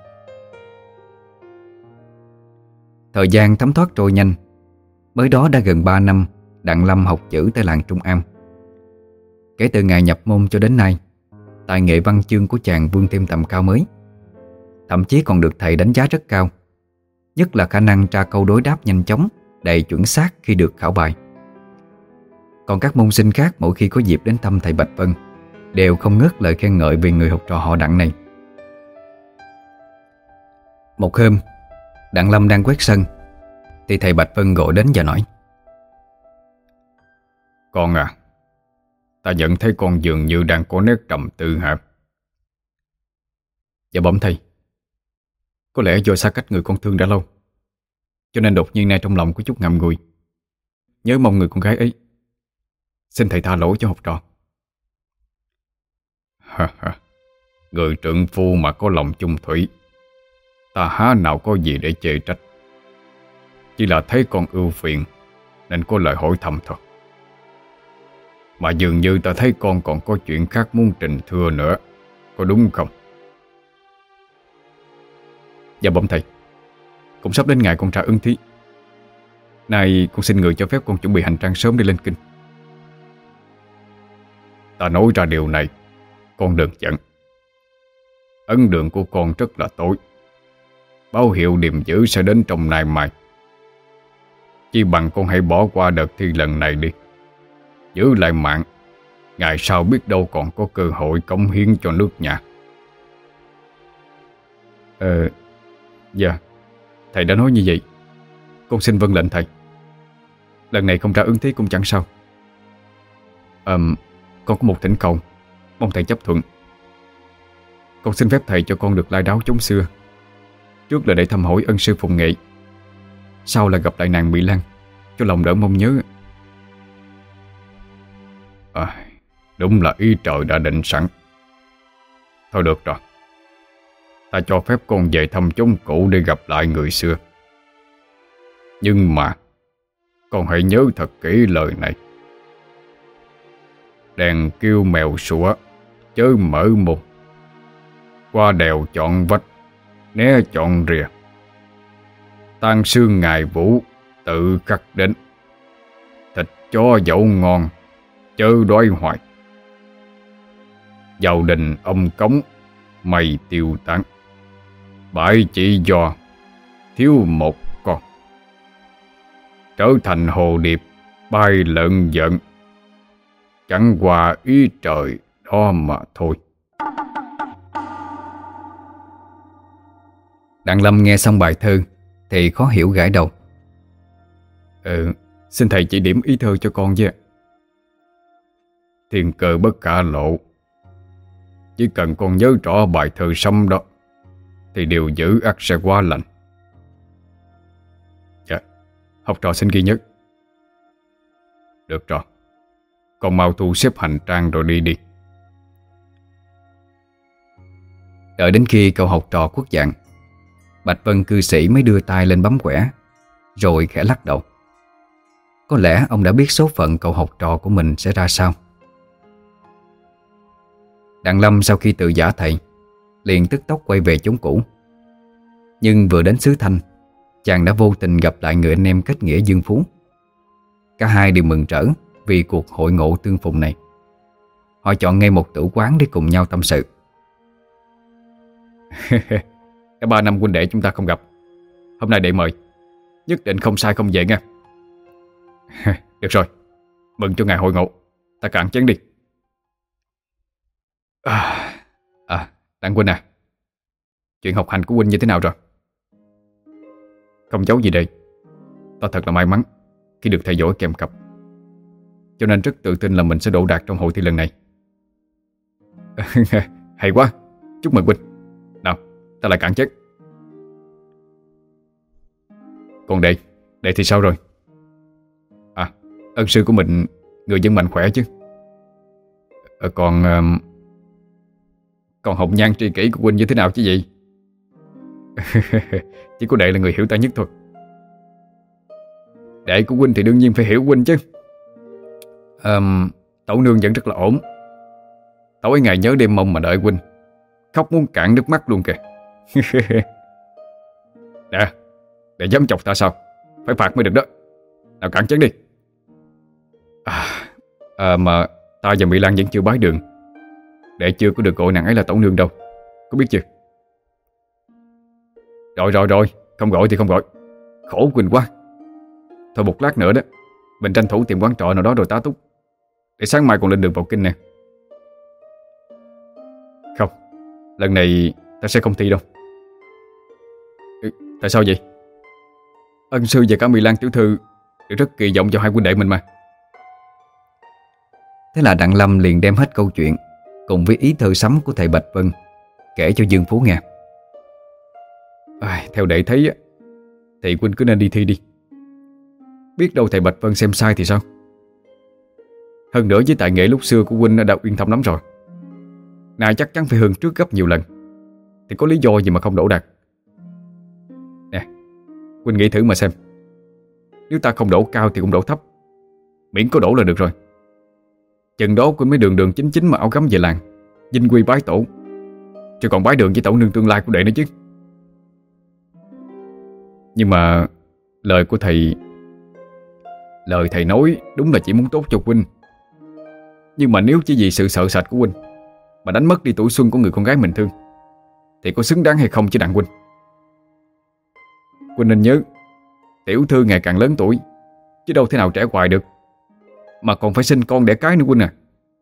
Thời gian thấm thoát trôi nhanh. Mới đó đã gần 3 năm Đặng Lâm học chữ tại làng Trung Am. Kể từ ngày nhập môn cho đến nay, tài nghệ văn chương của chàng vươn thêm tầm cao mới. Thậm chí còn được thầy đánh giá rất cao, nhất là khả năng tra câu đối đáp nhanh chóng, đầy chuẩn xác khi được khảo bài. Còn các môn sinh khác mỗi khi có dịp đến thăm thầy Bạch Vân đều không ngớt lời khen ngợi về người học trò họ Đặng này. Một hôm, Đặng Lâm đang quét sân thì thầy Bạch Vân gọi đến và nói: Con à, ta nhận thấy con dường như đang có nét trầm tư hả? Dạ bẩm thầy. Có lẽ do xa cách người con thương đã lâu, cho nên đột nhiên nay trong lòng có chút ngậm ngùi, nhớ mong người con gái ấy. Xin thầy tha lỗi cho học trò. Người trượng phu mà có lòng chung thủy, ta há nào có gì để chê trách. Chỉ là thấy con ưu phiền nên có lời hỏi thăm thôi. Mà dường như ta thấy con còn có chuyện khác muốn trình thưa nữa, có đúng không? Dạ bẩm thầy. Cũng sắp đến ngày con tra ứng thí. Nay con xin người cho phép con chuẩn bị hành trang sớm để lên kinh. Ta nói ra điều này, con đừng giận. Ấn đường của con rất là tối. Báo hiệu điềm dữ sẽ đến trong nay mai. Chỉ bằng con hãy bỏ qua đợt thi lần này đi, giữ lại mạng. Ngày sau biết đâu còn có cơ hội cống hiến cho nước nhà. Dạ, thầy đã nói như vậy, con xin vâng lệnh thầy. Lần này không ra ứng thí cũng chẳng sao. Con có một thỉnh cầu, mong thầy chấp thuận. Con xin phép thầy cho con được lai đáo chốn xưa. Trước là để thăm hỏi ân sư Phụng Nghệ, sau là gặp lại nàng Mỹ Lan, cho lòng đỡ mong nhớ. Đúng là ý trời đã định sẵn. Thôi được rồi, ta cho phép con về thăm chốn cũ để gặp lại người xưa. Nhưng mà con hãy nhớ thật kỹ lời này: đèn kêu mèo sủa, chớ mở mồm. Qua đèo chọn vách, né chọn rìa. Tan xương ngày vũ, tự khắc đến. Thịt chó dẫu ngon, chớ đói hoài. Vào đình ông cống, mày tiêu tán. Bãi chỉ do thiếu một con. Trở thành hồ điệp, bay lợn giận. Chẳng qua ý trời đó mà thôi. Đặng Lâm nghe xong bài thơ thì khó hiểu gãi đầu. Xin thầy chỉ điểm ý thơ cho con với. Thiên cơ bất khả lộ. Chỉ cần con nhớ rõ bài thơ xong đó thì điều giữ ắt sẽ qua lành. Dạ, học trò xin ghi nhớ. Được rồi, con mau thu xếp hành trang rồi đi đi. Đợi đến khi cậu học trò khuất dạng, Bạch Vân cư sĩ mới đưa tay lên bấm quẻ, rồi khẽ lắc đầu. Có lẽ ông đã biết số phận cậu học trò của mình sẽ ra sao. Đặng Lâm sau khi tự giả thầy, liền tức tốc quay về chốn cũ. Nhưng vừa đến xứ Thanh, chàng đã vô tình gặp lại người anh em kết nghĩa Dương Phú. Cả hai đều mừng rỡ vì cuộc hội ngộ tương phùng này. Họ chọn ngay một tử quán để cùng nhau tâm sự. Cả 3 năm huynh đệ chúng ta không gặp, hôm nay đệ mời, nhất định không sai không về nha. Được rồi, mừng cho ngày hội ngộ. Ta cạn chén đi. Đặng huynh à, chuyện học hành của huynh như thế nào rồi? Không giấu gì đây, ta thật là may mắn khi được thầy giỏi kèm cặp, cho nên rất tự tin là mình sẽ đỗ đạt trong hội thi lần này. Hay quá, chúc mừng huynh. Nào, ta lại cạn chén. Còn đệ thì sao rồi? Ân sư của mình người dân mạnh khỏe chứ? Còn hồng nhan tri kỷ của huynh như thế nào chứ gì? Chỉ có đệ là người hiểu ta nhất thôi. Đệ của huynh thì đương nhiên phải hiểu huynh chứ. Tẩu nương vẫn rất là ổn. Tẩu ấy ngày nhớ đêm mong mà đợi huynh, khóc muốn cạn nước mắt luôn kìa. Đệ dám chọc ta sao? Phải phạt mới được đó. Nào cạn chén đi. Mà ta và Mỹ Lan vẫn chưa bái đường. Đệ chưa có được gọi nàng ấy là tẩu nương đâu, có biết chưa? Rồi, không gọi thì không gọi. Khổ Quỳnh quá. Thôi một lát nữa đó, mình tranh thủ tìm quán trọ nào đó rồi tá túc, để sáng mai còn lên đường vào kinh nè. Không, lần này ta sẽ không thi đâu. Tại sao vậy? Ân sư và cả Mỹ Lan tiểu thư đều rất kỳ vọng vào hai huynh đệ mình mà. Thế là Đặng Lâm liền đem hết câu chuyện cùng với ý thơ sấm của thầy Bạch Vân kể cho Dương Phú nghe. Theo đệ thấy thì huynh cứ nên đi thi đi. Biết đâu thầy Bạch Vân xem sai thì sao? Hơn nữa với tài nghệ lúc xưa của huynh đã uyên thâm lắm rồi, nay chắc chắn phải hơn trước gấp nhiều lần, thì có lý do gì mà không đỗ đạt. Nè, huynh nghĩ thử mà xem. Nếu ta không đỗ cao thì cũng đỗ thấp, miễn có đỗ là được rồi. Chừng đó huynh mới đường chính chính mà áo gấm về làng, vinh quy bái tổ, chứ còn bái đường với tổ nương tương lai của đệ nữa chứ. Nhưng mà lời thầy nói đúng là chỉ muốn tốt cho huynh. Nhưng mà nếu chỉ vì sự sợ sệt của huynh mà đánh mất đi tuổi xuân của người con gái mình thương, thì có xứng đáng hay không chứ Đặng huynh? Huynh nên nhớ, tiểu thư ngày càng lớn tuổi, chứ đâu thể nào trẻ hoài được, mà còn phải sinh con đẻ cái nữa huynh à.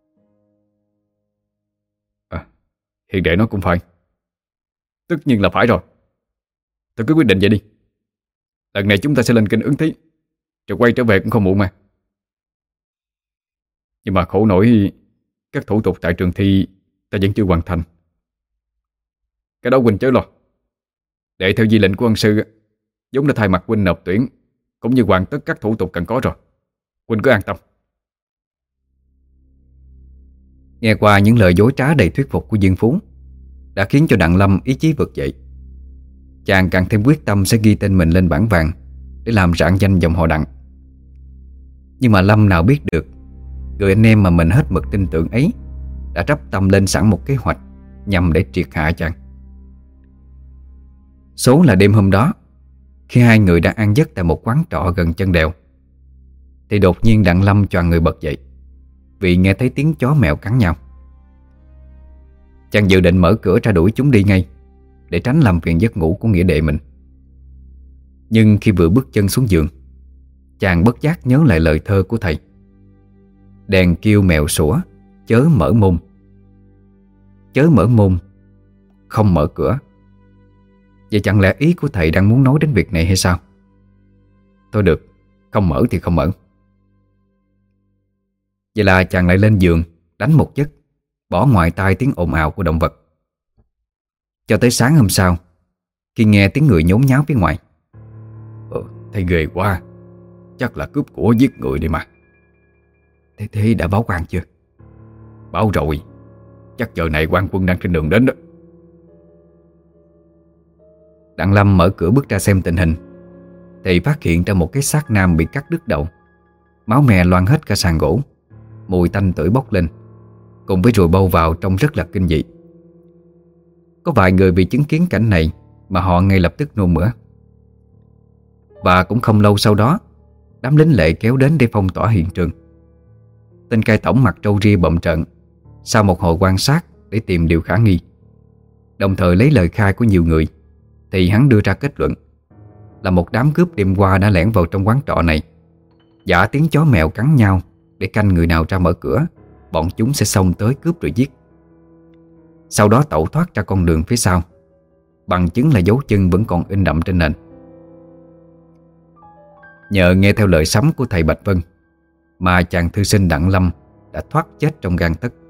Hiền đệ nói cũng phải. Tất nhiên là phải rồi. Tôi cứ quyết định vậy đi. Lần này chúng ta sẽ lên kinh ứng thí, rồi quay trở về cũng không muộn mà. Nhưng mà khổ nổi các thủ tục tại trường thi ta vẫn chưa hoàn thành. Cái đó huynh chớ lo. Đệ theo di lệnh của ân sư, vốn đã thay mặt huynh nộp tuyển, cũng như hoàn tất các thủ tục cần có rồi. Huynh cứ an tâm. Nghe qua những lời dối trá đầy thuyết phục của Dương Phú đã khiến cho Đặng Lâm ý chí vực dậy. Chàng càng thêm quyết tâm sẽ ghi tên mình lên bảng vàng để làm rạng danh dòng họ Đặng. Nhưng mà Lâm nào biết được, người anh em mà mình hết mực tin tưởng ấy đã rắp tâm lên sẵn một kế hoạch nhằm để triệt hạ chàng. Số là đêm hôm đó, khi hai người đang ăn giấc tại một quán trọ gần chân đèo, thì đột nhiên Đặng Lâm choàng người bật dậy vì nghe thấy tiếng chó mèo cắn nhau. Chàng dự định mở cửa ra đuổi chúng đi ngay, để tránh làm phiền giấc ngủ của nghĩa đệ mình. Nhưng khi vừa bước chân xuống giường, chàng bất giác nhớ lại lời thơ của thầy: đèn kêu mèo sủa, chớ mở môn. Chớ mở môn, không mở cửa. Vậy chẳng lẽ ý của thầy đang muốn nói đến việc này hay sao? Thôi được, không mở thì không mở. Vậy là chàng lại lên giường đánh một giấc, bỏ ngoài tai tiếng ồn ào của động vật. Cho tới sáng hôm sau, khi nghe tiếng người nhốn nháo phía ngoài. Thấy ghê quá, chắc là cướp của giết người đi mà. Thế đã báo quan chưa? Báo rồi, chắc giờ này quan quân đang trên đường đến đó. Đặng Lâm mở cửa bước ra xem tình hình, thì phát hiện ra một cái xác nam bị cắt đứt đầu, máu me loang hết cả sàn gỗ, mùi tanh tưởi bốc lên, cùng với ruồi bâu vào trông rất là kinh dị. Có vài người vì chứng kiến cảnh này mà họ ngay lập tức nôn mửa. Và cũng không lâu sau đó, đám lính lệ kéo đến để phong tỏa hiện trường. Tên cai tổng mặc râu ria bậm trợn, sau một hồi quan sát để tìm điều khả nghi, đồng thời lấy lời khai của nhiều người, thì hắn đưa ra kết luận là một đám cướp đêm qua đã lẻn vào trong quán trọ này, giả tiếng chó mèo cắn nhau để canh người nào ra mở cửa, bọn chúng sẽ xông tới cướp rồi giết. Sau đó tẩu thoát ra con đường phía sau. Bằng chứng là dấu chân vẫn còn in đậm trên nền. Nhờ nghe theo lời sấm của thầy Bạch Vân mà chàng thư sinh Đặng Lâm đã thoát chết trong gang tấc.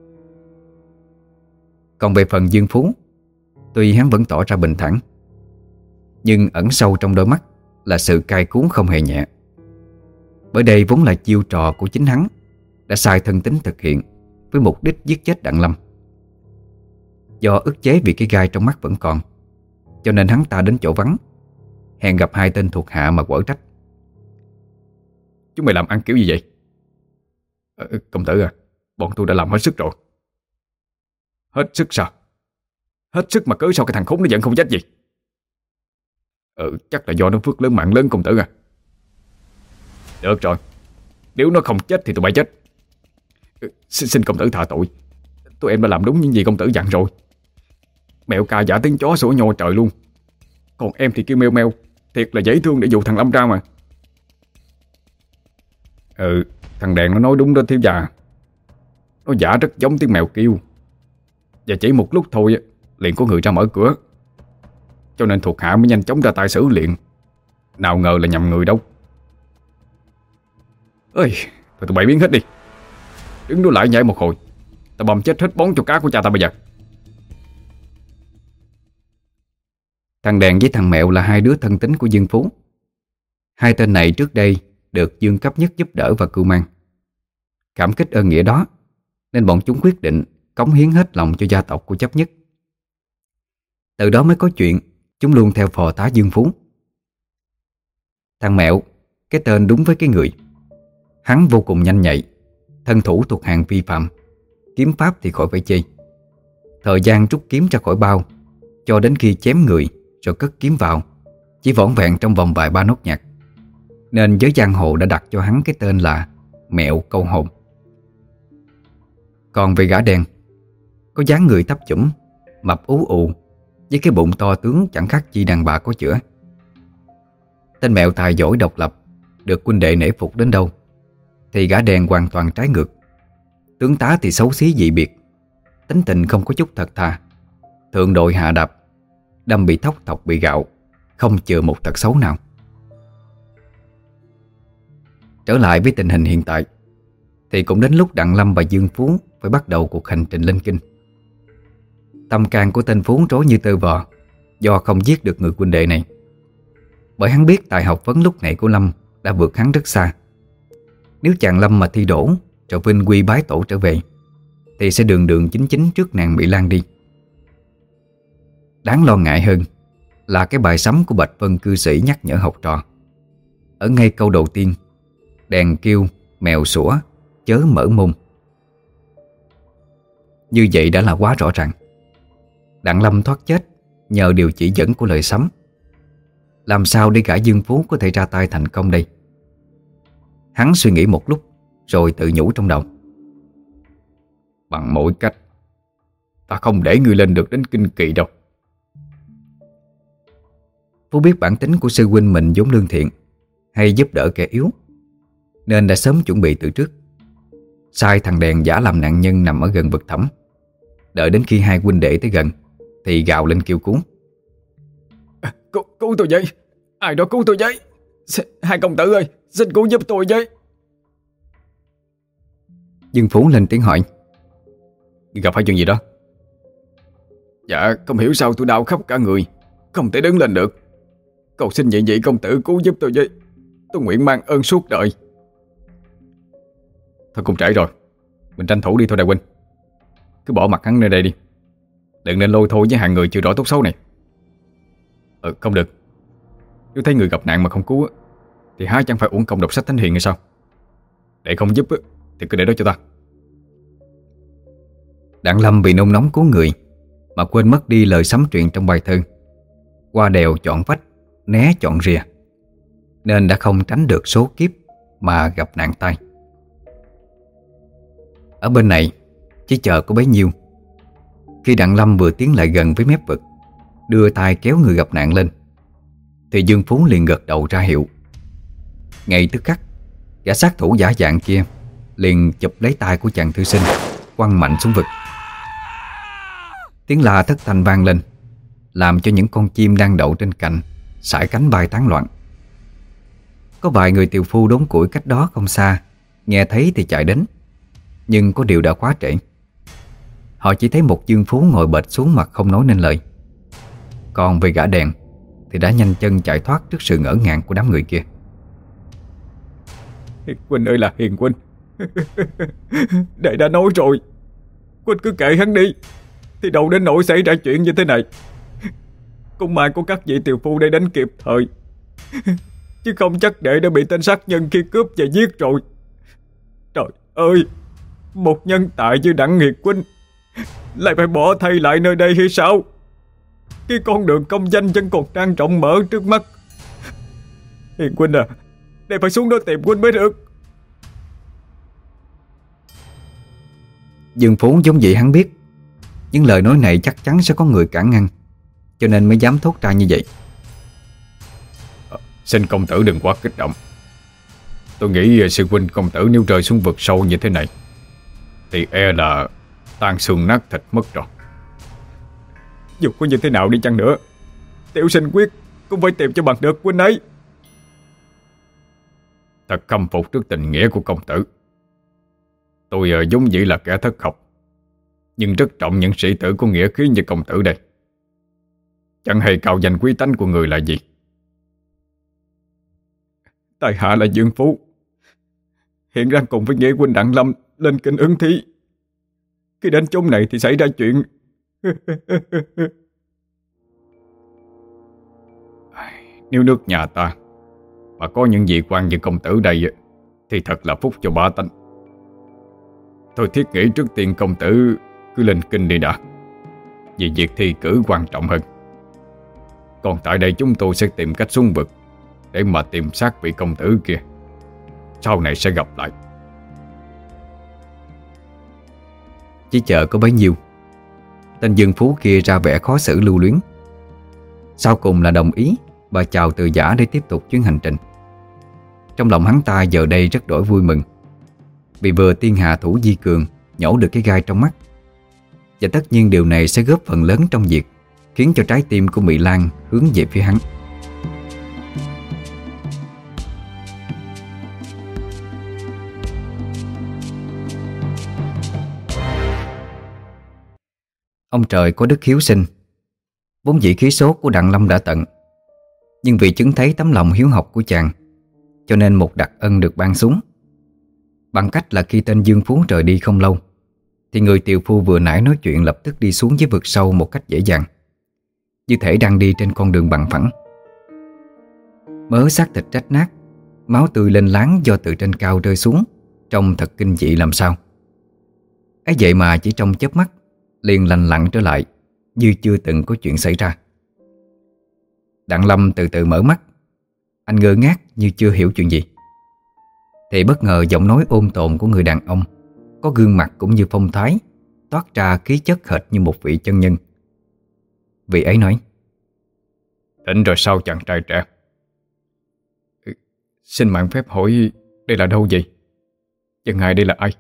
Còn về phần Dương Phú, tuy hắn vẫn tỏ ra bình thản, nhưng ẩn sâu trong đôi mắt là sự cay cú không hề nhẹ. Bởi đây vốn là chiêu trò của chính hắn đã sai thân tín thực hiện với mục đích giết chết Đặng Lâm. Do ức chế vì cái gai trong mắt vẫn còn, cho nên hắn ta đến chỗ vắng, hẹn gặp hai tên thuộc hạ mà quở trách. Chúng mày làm ăn kiểu gì vậy? Công tử à, bọn tôi đã làm hết sức rồi. Hết sức sao? Hết sức mà cớ sao cái thằng khốn nó vẫn không chết gì? Chắc là do nó phước lớn mạng lớn công tử à. Được rồi, nếu nó không chết thì tụi bay chết. Xin công tử tha tội. Tụi em đã làm đúng những gì công tử dặn rồi. Mẹo cà giả tiếng chó sủa nhô trời luôn. Còn em thì kêu meo meo. Thiệt là dễ thương để dụ thằng Lâm ra mà. Thằng Đèn nó nói đúng đó thiếu già. Nó giả rất giống tiếng mèo kêu. Và chỉ một lúc thôi liền có người ra mở cửa. Cho nên thuộc hạ mới nhanh chóng ra tay xử liền. Nào ngờ là nhầm người đâu. Thôi tụi bay biến hết đi. Đứng đó lại nhảy một hồi. Tao bầm chết hết bón cho cá của cha tao bây giờ. Thằng Đèn với thằng Mẹo là hai đứa thân tín của Dương Phú. Hai tên này trước đây được Dương Cấp Nhất giúp đỡ và cưu mang. Cảm kích ơn nghĩa đó nên bọn chúng quyết định cống hiến hết lòng cho gia tộc của Chấp Nhất. Từ đó mới có chuyện chúng luôn theo phò tá Dương Phú. Thằng Mẹo, cái tên đúng với cái người. Hắn vô cùng nhanh nhạy, thân thủ thuộc hàng phi phạm, kiếm pháp thì khỏi phải chê. Thời gian rút kiếm ra khỏi bao cho đến khi chém người rồi cất kiếm vào chỉ vỏn vẹn trong vòng vài ba nốt nhạc. Nên giới giang hồ đã đặt cho hắn cái tên là Mẹo Câu Hồn. Còn về gã Đen, có dáng người thấp chũm, mập ú ụ, với cái bụng to tướng chẳng khác chi đàn bà có chữa. Tên Mẹo tài giỏi độc lập, được huynh đệ nể phục đến đâu, thì gã Đen hoàn toàn trái ngược. Tướng tá thì xấu xí dị biệt, tính tình không có chút thật thà, thượng đội hạ đạp, đâm bị thóc thọc bị gạo, không chừa một tật xấu nào. Trở lại với tình hình hiện tại, thì cũng đến lúc Đặng Lâm và Dương Phú phải bắt đầu cuộc hành trình lên kinh. Tâm can của tên Phú rối như tơ vò do không giết được người huynh đệ này. Bởi hắn biết tài học vấn lúc này của Lâm đã vượt hắn rất xa. Nếu chàng Lâm mà thi đỗ rồi vinh quy bái tổ trở về, thì sẽ đường đường chính chính trước nàng Mỹ Lan đi. Đáng lo ngại hơn là cái bài sấm của Bạch Vân cư sĩ nhắc nhở học trò. Ở ngay câu đầu tiên, đèn kêu, mèo sủa, chớ mở môn. Như vậy đã là quá rõ ràng. Đặng Lâm thoát chết nhờ điều chỉ dẫn của lời sấm. Làm sao để gã Dương Phú có thể ra tay thành công đây? Hắn suy nghĩ một lúc rồi tự nhủ trong đầu. Bằng mọi cách, ta không để ngươi lên được đến Kinh Kỳ đâu. Phú biết bản tính của sư huynh mình vốn lương thiện, hay giúp đỡ kẻ yếu, nên đã sớm chuẩn bị từ trước. Sai thằng Đèn giả làm nạn nhân nằm ở gần vực thẳm. Đợi đến khi hai huynh đệ tới gần thì gào lên kêu cứu. Cứu tôi với, ai đó cứu tôi với. Hai công tử ơi, xin cứu giúp tôi với. Dương Phú lên tiếng hỏi. Gặp phải chuyện gì đó? Dạ, không hiểu sao tôi đau khắp cả người, không thể đứng lên được. Cầu xin nhị vị công tử cứu giúp tôi với. Tôi nguyện mang ơn suốt đời. Thôi cũng trễ rồi, mình tranh thủ đi thôi đại huynh. Cứ bỏ mặt hắn nơi đây đi, đừng nên lôi thôi với hàng người chưa rõ tốt xấu này. Không được. Nếu thấy người gặp nạn mà không cứu thì há chẳng phải uổng công đọc sách thánh hiền hay sao? Để không giúp thì cứ để đó cho ta. Đặng Lâm vì nôn nóng cứu người mà quên mất đi lời sấm truyền trong bài thơ: qua đèo chọn vách, né chọn rìa, nên đã không tránh được số kiếp mà gặp nạn tai. Ở bên này chỉ chờ có bấy nhiêu. Khi Đặng Lâm vừa tiến lại gần với mép vực, đưa tay kéo người gặp nạn lên, thì Dương Phú liền gật đầu ra hiệu. Ngay tức khắc, gã sát thủ giả dạng kia liền chụp lấy tay của chàng thư sinh, quăng mạnh xuống vực. Tiếng la thất thanh vang lên, làm cho những con chim đang đậu trên cành sải cánh bay tán loạn. Có vài người tiều phu đốn củi cách đó không xa nghe thấy thì chạy đến, nhưng có điều đã quá trễ. Họ chỉ thấy một dương phú ngồi bệt xuống mặt không nói nên lời. Còn về gã đèn thì đã nhanh chân chạy thoát trước sự ngỡ ngàng của đám người kia. Hiền huynh ơi là Hiền huynh. Đệ đã nói rồi, huynh cứ kệ hắn đi, thì đâu đến nỗi xảy ra chuyện như thế này. Cũng may có các vị tiều phu đây đánh kịp thời, chứ không chắc đệ đã bị tên sát nhân kia cướp và giết rồi. Trời ơi, một nhân tài như Đặng Hiệt huynh lại phải bỏ thay lại nơi đây hay sao? Cái con đường công danh vẫn còn đang rộng mở trước mắt. Hiền huynh à, đệ phải xuống đó tìm huynh mới được. Dương Phú giống vậy hắn biết những lời nói này chắc chắn sẽ có người cản ngăn, cho nên mới dám thốt ra như vậy. Xin công tử đừng quá kích động. Tôi nghĩ sư huynh công tử nếu rơi xuống vực sâu như thế này thì e là tan xương nát thịt mất rồi. Dù có như thế nào đi chăng nữa, tiểu sinh quyết cũng phải tìm cho bằng được huynh ấy. Thật khâm phục trước tình nghĩa của công tử. Tôi vốn dĩ là kẻ thất học, nhưng rất trọng những sĩ tử có nghĩa khí như công tử đây. Chẳng hay cao danh quý tánh của người là gì. Tại hạ là Dương Phú, hiện đang cùng với nghĩa huynh Đặng Lâm lên kinh ứng thí. Khi đến chốn này thì xảy ra chuyện. Nếu nước nhà ta mà có những vị quan như công tử đây thì thật là phúc cho bá tánh. Tôi thiết nghĩ trước tiên công tử cứ lên kinh đi đã, vì việc thi cử quan trọng hơn. Còn tại đây chúng tôi sẽ tìm cách xuống vực để mà tìm xác vị công tử kia. Sau này sẽ gặp lại. Chỉ chờ có bấy nhiêu, tên Dương Phú kia ra vẻ khó xử lưu luyến. Sau cùng là đồng ý và chào từ giã để tiếp tục chuyến hành trình. Trong lòng hắn ta giờ đây rất đổi vui mừng, vì vừa tiên hạ thủ vi cường nhổ được cái gai trong mắt. Và tất nhiên điều này sẽ góp phần lớn trong việc khiến cho trái tim của Mỹ Lan hướng về phía hắn. Ông trời có đức hiếu sinh, vốn dĩ khí số của Đặng Lâm đã tận, nhưng vì chứng thấy tấm lòng hiếu học của chàng, cho nên một đặc ân được ban xuống. Bằng cách là khi tên Dương Phú rời đi không lâu, thì người tiều phu vừa nãy nói chuyện lập tức đi xuống dưới vực sâu một cách dễ dàng, như thể đang đi trên con đường bằng phẳng. Mớ xác thịt rách nát, máu tươi lên láng do từ trên cao rơi xuống, trông thật kinh dị làm sao. Ấy vậy mà chỉ trong chớp mắt liền lành lặn trở lại, như chưa từng có chuyện xảy ra. Đặng Lâm từ từ mở mắt. Anh ngơ ngác như chưa hiểu chuyện gì, thì bất ngờ giọng nói ôn tồn của người đàn ông, có gương mặt cũng như phong thái, toát ra khí chất hệt như một vị chân nhân. Vị ấy nói: Tỉnh rồi sao chàng trai trẻ? Xin mạng phép hỏi đây là đâu vậy? Và ngài đây là ai?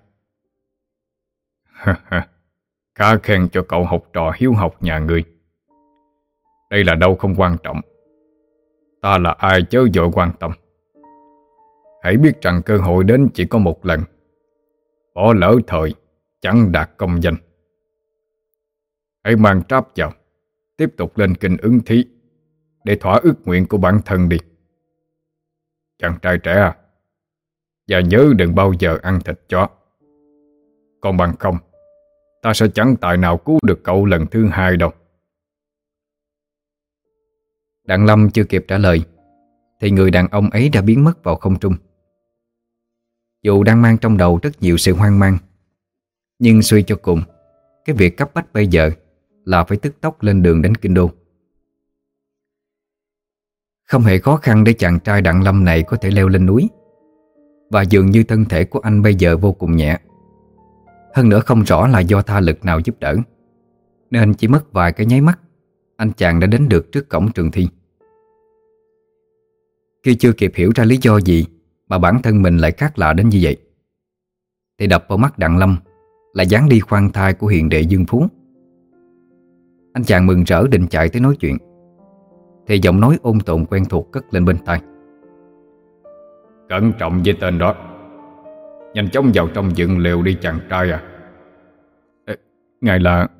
Khá khen cho cậu học trò hiếu học nhà ngươi. Đây là đâu không quan trọng. Ta là ai chớ vội quan tâm. Hãy biết rằng cơ hội đến chỉ có một lần. Bỏ lỡ thời chẳng đạt công danh. Hãy mang tráp vào, tiếp tục lên kinh ứng thí để thỏa ước nguyện của bản thân đi. Chàng trai trẻ à, và nhớ đừng bao giờ ăn thịt chó. Còn bằng không, ta sẽ chẳng tài nào cứu được cậu lần thứ hai đâu. Đặng Lâm chưa kịp trả lời thì người đàn ông ấy đã biến mất vào không trung. Dù đang mang trong đầu rất nhiều sự hoang mang, nhưng suy cho cùng, cái việc cấp bách bây giờ là phải tức tốc lên đường đến kinh đô. Không hề khó khăn để chàng trai Đặng Lâm này có thể leo lên núi, và dường như thân thể của anh bây giờ vô cùng nhẹ. Hơn nữa không rõ là do tha lực nào giúp đỡ, nên chỉ mất vài cái nháy mắt, anh chàng đã đến được trước cổng trường thi. Khi chưa kịp hiểu ra lý do gì mà bản thân mình lại khác lạ đến như vậy, thì đập vào mắt Đặng Lâm là dáng đi khoan thai của hiền đệ Dương Phú. Anh chàng mừng rỡ định chạy tới nói chuyện, thì giọng nói ôn tồn quen thuộc cất lên bên tai: Cẩn trọng với tên đó, nhanh chóng vào trong dựng lều đi chàng trai à. Ngài là...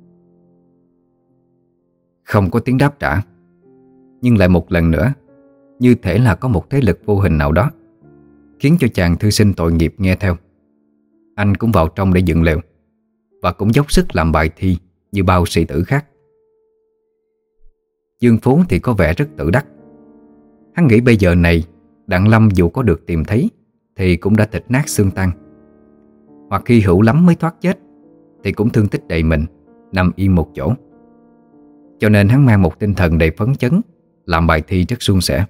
Không có tiếng đáp trả, nhưng lại một lần nữa, như thể là có một thế lực vô hình nào đó khiến cho chàng thư sinh tội nghiệp nghe theo. Anh cũng vào trong để dựng lều, và cũng dốc sức làm bài thi như bao sĩ tử khác. Dương Phú thì có vẻ rất tự đắc. Hắn nghĩ bây giờ này Đặng Lâm dù có được tìm thấy thì cũng đã thịt nát xương tan, hoặc khi hữu lắm mới thoát chết thì cũng thương tích đầy mình, nằm yên một chỗ. Cho nên hắn mang một tinh thần đầy phấn chấn, làm bài thi rất suôn sẻ.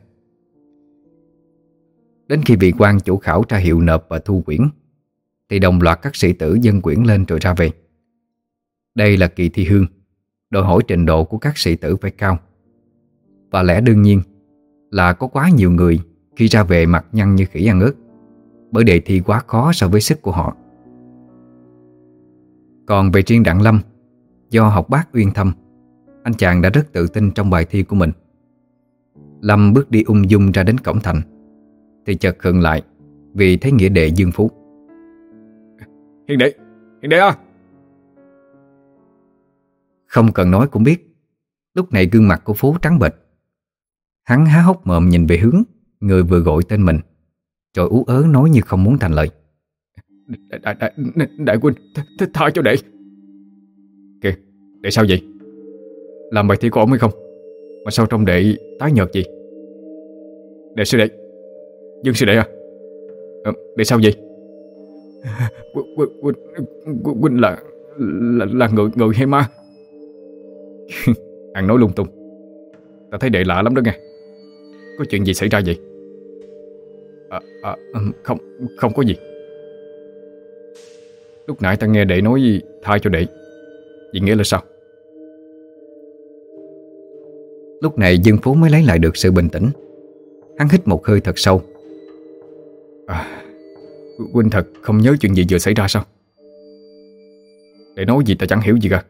Đến khi vị quan chủ khảo tra hiệu nộp và thu quyển, thì đồng loạt các sĩ tử dâng quyển lên rồi ra về. Đây là kỳ thi hương, đòi hỏi trình độ của các sĩ tử phải cao. Và lẽ đương nhiên là có quá nhiều người khi ra về mặt nhăn như khỉ ăn ớt, bởi đề thi quá khó so với sức của họ. Còn về riêng Đặng Lâm, do học bác uyên thâm, anh chàng đã rất tự tin trong bài thi của mình. Lâm bước đi ung dung ra đến cổng thành, thì chợt khựng lại vì thấy nghĩa đệ Dương Phú. Hiền đệ à! Không cần nói cũng biết, lúc này gương mặt của Phú trắng bệch. Hắn há hốc mồm nhìn về hướng người vừa gọi tên mình, rồi ú ớ nói như không muốn thành lời: Đại huynh, tha cho đệ. Kìa, đệ sao vậy? Làm bài thi có ổn hay không? Mà sao trong đệ tái nhợt gì? Đệ sư đệ, Dương sư đệ à? Đệ sao vậy? Huynh là người hay ma? Ăn nói lung tung. Ta thấy đệ lạ lắm đó nghe. Có chuyện gì xảy ra vậy? Không có gì. Lúc nãy ta nghe đệ nói tha cho đệ, vậy nghĩa là sao? Lúc này Dương Phú mới lấy lại được sự bình tĩnh. Hắn hít một hơi thật sâu. Huynh thật không nhớ chuyện gì vừa xảy ra sao? Đệ nói gì ta chẳng hiểu gì cả.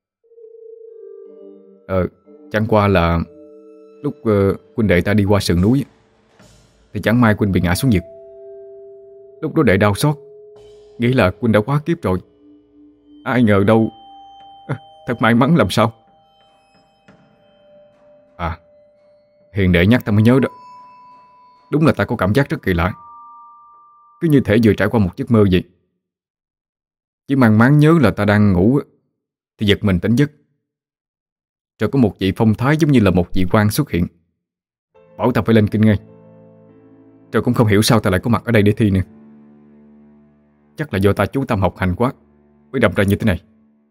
Chẳng qua là lúc huynh đệ ta đi qua sườn núi thì chẳng may huynh bị ngã xuống vực. Lúc đó đệ đau xót, nghĩ là huynh đã quá kiếp rồi. Ai ngờ đâu, thật may mắn làm sao. Hiền đệ nhắc ta mới nhớ đó. Đúng là ta có cảm giác rất kỳ lạ, cứ như thể vừa trải qua một giấc mơ vậy. Chỉ mang máng nhớ là ta đang ngủ thì giật mình tỉnh giấc, rồi có một vị phong thái giống như là một vị quan xuất hiện, bảo ta phải lên kinh ngay. Rồi cũng không hiểu sao ta lại có mặt ở đây để thi nữa. Chắc là do ta chú tâm học hành quá mới đâm ra như thế này.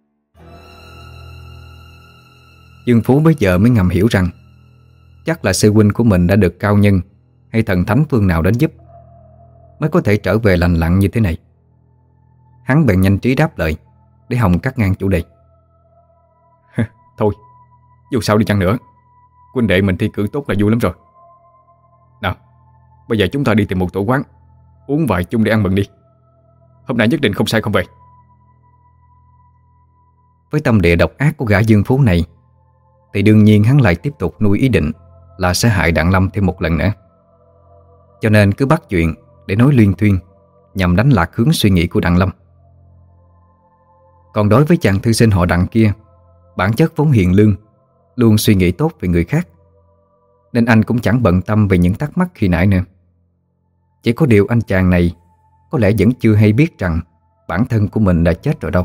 Dương Phú bây giờ mới ngầm hiểu rằng chắc là sư huynh của mình đã được cao nhân hay thần thánh phương nào đến giúp, mới có thể trở về lành lặn như thế này. Hắn bèn nhanh trí đáp lời để hòng cắt ngang chủ đề. Thôi, dù sao đi chăng nữa, huynh đệ mình thi cử tốt là vui lắm rồi. Nào, bây giờ chúng ta đi tìm một tổ quán, uống vài chung để ăn mừng đi. Hôm nay nhất định không sai không về. Với tâm địa độc ác của gã Dương Phú này, thì đương nhiên hắn lại tiếp tục nuôi ý định là sẽ hại Đặng Lâm thêm một lần nữa. Cho nên cứ bắt chuyện để nói luyên thuyên, nhằm đánh lạc hướng suy nghĩ của Đặng Lâm. Còn đối với chàng thư sinh họ Đặng kia, bản chất vốn hiền lương, luôn suy nghĩ tốt về người khác, nên anh cũng chẳng bận tâm về những thắc mắc khi nãy nữa. Chỉ có điều anh chàng này có lẽ vẫn chưa hay biết rằng bản thân của mình đã chết rồi đâu.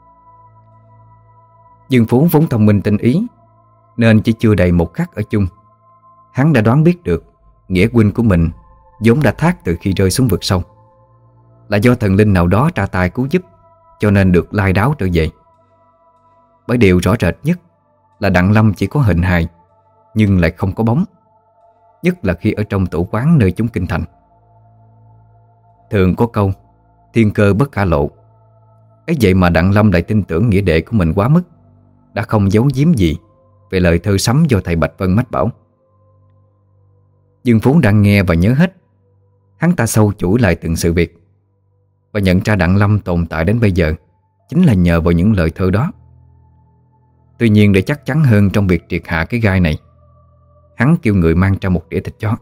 Dương Phú vốn thông minh tinh ý, nên chỉ chưa đầy một khắc ở chung, hắn đã đoán biết được nghĩa huynh của mình vốn đã thác từ khi rơi xuống vực sâu, là do thần linh nào đó tra tay cứu giúp, cho nên được lai đáo trở về. Bởi điều rõ rệt nhất là Đặng Lâm chỉ có hình hài nhưng lại không có bóng, nhất là khi ở trong tổ quán nơi chúng kinh thành. Thường có câu thiên cơ bất khả lộ, ấy vậy mà Đặng Lâm lại tin tưởng nghĩa đệ của mình quá mức, đã không giấu giếm gì về lời thơ sấm do thầy Bạch Vân mách bảo. Dương Phú đang nghe và nhớ hết. Hắn ta sâu chuỗi lại từng sự việc, và nhận ra Đặng Lâm tồn tại đến bây giờ chính là nhờ vào những lời thơ đó. Tuy nhiên để chắc chắn hơn trong việc triệt hạ cái gai này, hắn kêu người mang ra một đĩa thịt chó.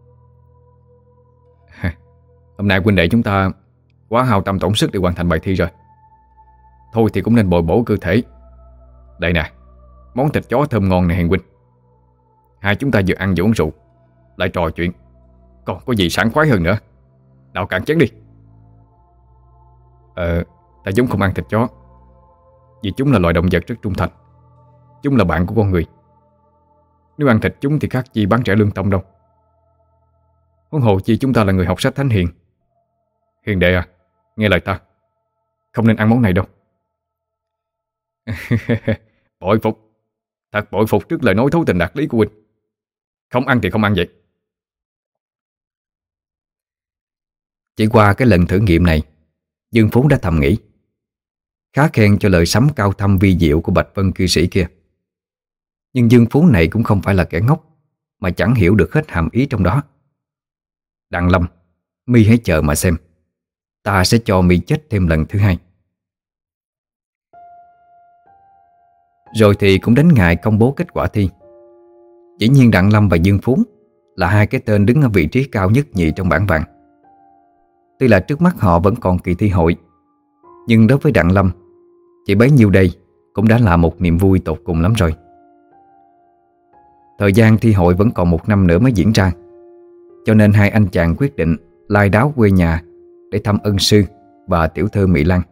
Hôm nay huynh đệ chúng ta quá hao tâm tổn sức để hoàn thành bài thi rồi. Thôi thì cũng nên bồi bổ cơ thể. Đây nè, món thịt chó thơm ngon này Hiền huynh. Hai chúng ta vừa ăn vừa uống rượu, lại trò chuyện, còn có gì sảng khoái hơn nữa. Nào cạn chén đi. Ta vốn không ăn thịt chó, vì chúng là loài động vật rất trung thành. Chúng là bạn của con người. Nếu ăn thịt chúng thì khác gì bán rẻ lương tâm đâu. Huống hồ chi chúng ta là người học sách thánh hiền. Hiền đệ à, nghe lời ta, không nên ăn món này đâu. Bội phục, thật bội phục trước lời nói thấu tình đạt lý của huynh. Không ăn thì không ăn vậy. Chỉ qua cái lần thử nghiệm này, Dương Phú đã thầm nghĩ khá khen cho lời sắm cao thâm vi diệu của Bạch Vân cư sĩ kia. Nhưng Dương Phú này cũng không phải là kẻ ngốc mà chẳng hiểu được hết hàm ý trong đó. Đặng Lâm, mi hãy chờ mà xem, ta sẽ cho mi chết thêm lần thứ hai. Rồi thì cũng đến ngày công bố kết quả thi. Dĩ nhiên Đặng Lâm và Dương Phú là hai cái tên đứng ở vị trí cao nhất nhì trong bảng vàng. Tuy là trước mắt họ vẫn còn kỳ thi hội, nhưng đối với Đặng Lâm, chỉ bấy nhiêu đây cũng đã là một niềm vui tột cùng lắm rồi. Thời gian thi hội vẫn còn 1 năm nữa mới diễn ra, cho nên hai anh chàng quyết định lai đáo quê nhà để thăm ân sư và tiểu thơ Mỹ Lan.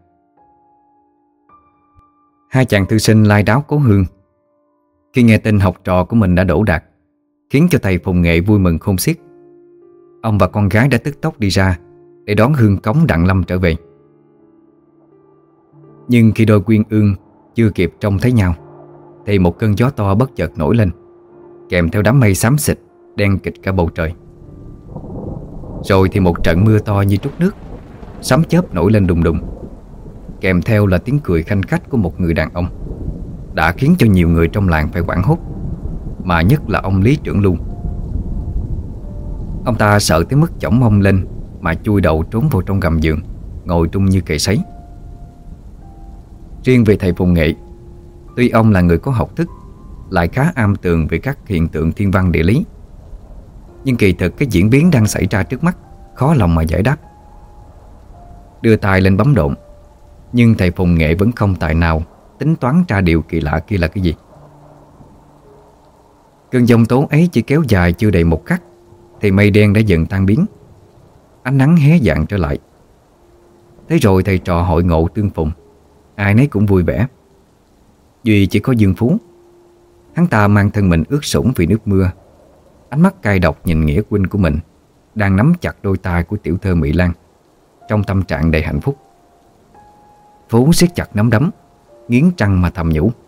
Hai chàng thư sinh lai đáo cố hương. Khi nghe tin học trò của mình đã đỗ đạt, khiến cho thầy Phùng Nghệ vui mừng khôn xiết. Ông và con gái đã tức tốc đi ra để đón hương cống Đặng Lâm trở về. Nhưng khi đôi quyên ương chưa kịp trông thấy nhau, thì một cơn gió to bất chợt nổi lên, kèm theo đám mây xám xịt đen kịt cả bầu trời. Rồi thì một trận mưa to như trút nước, sấm chớp nổi lên đùng đùng, kèm theo là tiếng cười khanh khách của một người đàn ông, đã khiến cho nhiều người trong làng phải hoảng hốt, mà nhất là ông Lý Trưởng Lưu. Ông ta sợ tới mức chổng mông lên mà chui đầu trốn vào trong gầm giường, ngồi trung như cầy sấy. Riêng về thầy Phùng Nghệ, tuy ông là người có học thức, lại khá am tường về các hiện tượng thiên văn địa lý, nhưng kỳ thực cái diễn biến đang xảy ra trước mắt khó lòng mà giải đáp. Đưa tay lên bấm độn, nhưng thầy Phùng Nghệ vẫn không tài nào tính toán ra điều kỳ lạ kia là cái gì. Cơn giông tố ấy chỉ kéo dài chưa đầy một khắc, thì mây đen đã dần tan biến, ánh nắng hé dạng trở lại. Thế rồi thầy trò hội ngộ tương phùng, ai nấy cũng vui vẻ. Duy chỉ có Dương Phú, hắn ta mang thân mình ướt sũng vì nước mưa, ánh mắt cay độc nhìn nghĩa huynh của mình đang nắm chặt đôi tay của tiểu thơ Mỹ Lan, trong tâm trạng đầy hạnh phúc. Phú siết chặt nắm đấm, nghiến răng mà thầm nhủ: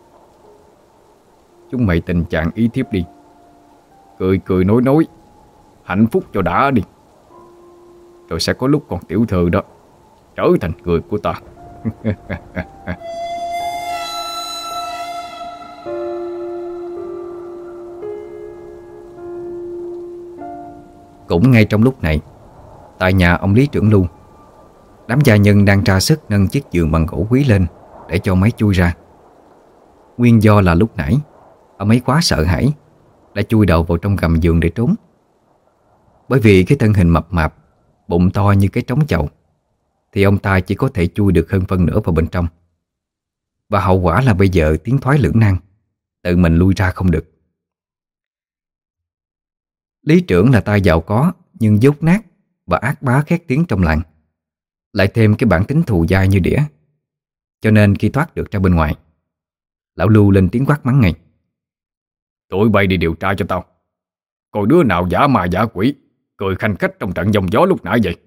Chúng mày tình trạng ý thiếp đi, cười cười nói, hạnh phúc cho đã đi. Rồi sẽ có lúc con tiểu thơ đó trở thành người của ta. Cũng ngay trong lúc này, tại nhà ông Lý Trưởng Lưu, đám gia nhân đang ra sức nâng chiếc giường bằng gỗ quý lên để cho máy chui ra. Nguyên do là lúc nãy ông ấy quá sợ hãi, đã chui đầu vào trong gầm giường để trốn. Bởi vì cái thân hình mập mạp, bụng to như cái trống chậu, thì ông ta chỉ có thể chui được hơn phân nửa vào bên trong. Và hậu quả là bây giờ tiến thoái lưỡng nan, tự mình lui ra không được. Lý trưởng là tay giàu có nhưng dốt nát và ác bá khét tiếng trong làng, lại thêm cái bản tính thù dai như đĩa, cho nên khi thoát được ra bên ngoài, lão Lưu lên tiếng quát mắng ngay: Tụi bay đi điều tra cho tao, coi đứa nào giả ma giả quỷ cười khanh khách trong trận giông gió lúc nãy vậy.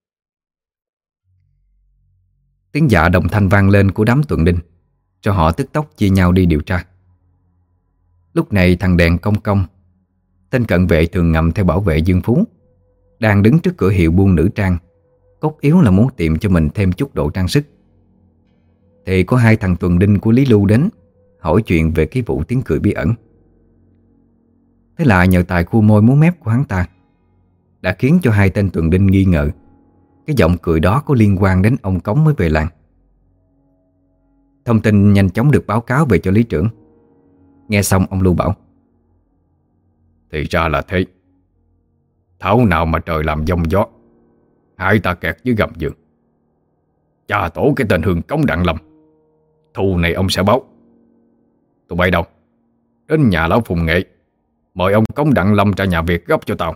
Tiếng dạ đồng thanh vang lên của đám tuần đinh, cho họ tức tốc chia nhau đi điều tra. Lúc này thằng Đèn Công Công, tên cận vệ thường ngầm theo bảo vệ Dương Phú, đang đứng trước cửa hiệu buôn nữ trang, cốt yếu là muốn tìm cho mình thêm chút đồ trang sức. Thì có hai thằng tuần đinh của Lý Lưu đến hỏi chuyện về cái vụ tiếng cười bí ẩn. Thế là nhờ tài khu môi múa mép của hắn ta đã khiến cho hai tên tuần đinh nghi ngờ, cái giọng cười đó có liên quan đến ông Cống mới về làng. Thông tin nhanh chóng được báo cáo về cho lý trưởng. Nghe xong ông Lưu bảo: Thì ra là thế. Thảo nào mà trời làm giông gió, hại ta kẹt dưới gầm giường. Cha tổ cái tên Hương Cống Đặng Lâm, thù này ông sẽ báo. Tụi bay đâu? Đến nhà lão Phùng Nghệ, mời ông Cống Đặng Lâm ra nhà Việt gấp cho tao.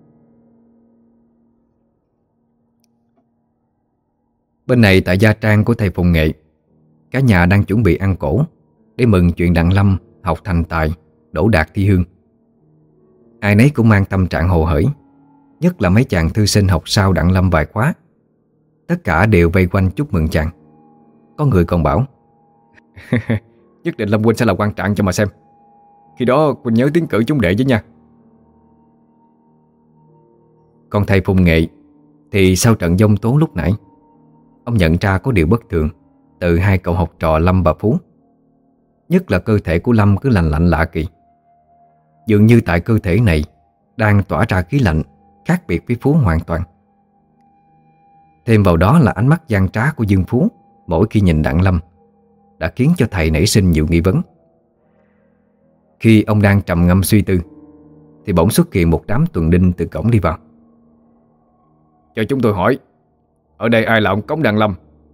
Bên này tại gia trang của thầy Phùng Nghệ, cả nhà đang chuẩn bị ăn cỗ để mừng chuyện Đặng Lâm học thành tài, đỗ đạt thi hương. Ai nấy cũng mang tâm trạng hồ hởi, nhất là mấy chàng thư sinh học sau Đặng Lâm vài khóa. Tất cả đều vây quanh chúc mừng chàng. Có người còn bảo: Nhất định Lâm huynh sẽ là quan trạng cho mà xem. Khi đó huynh nhớ tiến cử chúng đệ với nha. Còn thầy Phùng Nghệ thì sau trận giông tố lúc nãy, ông nhận ra có điều bất thường từ hai cậu học trò Lâm và Phú. Nhất là cơ thể của Lâm cứ lạnh lạnh lạ kỳ. Dường như tại cơ thể này đang tỏa ra khí lạnh khác biệt với Phú hoàn toàn. Thêm vào đó là ánh mắt gian trá của Dương Phú mỗi khi nhìn Đặng Lâm đã khiến cho thầy nảy sinh nhiều nghi vấn. Khi ông đang trầm ngâm suy tư thì bỗng xuất hiện một đám tuần đinh từ cổng đi vào. Cho chúng tôi hỏi, ở đây ai là ông Cống Đặng Lâm?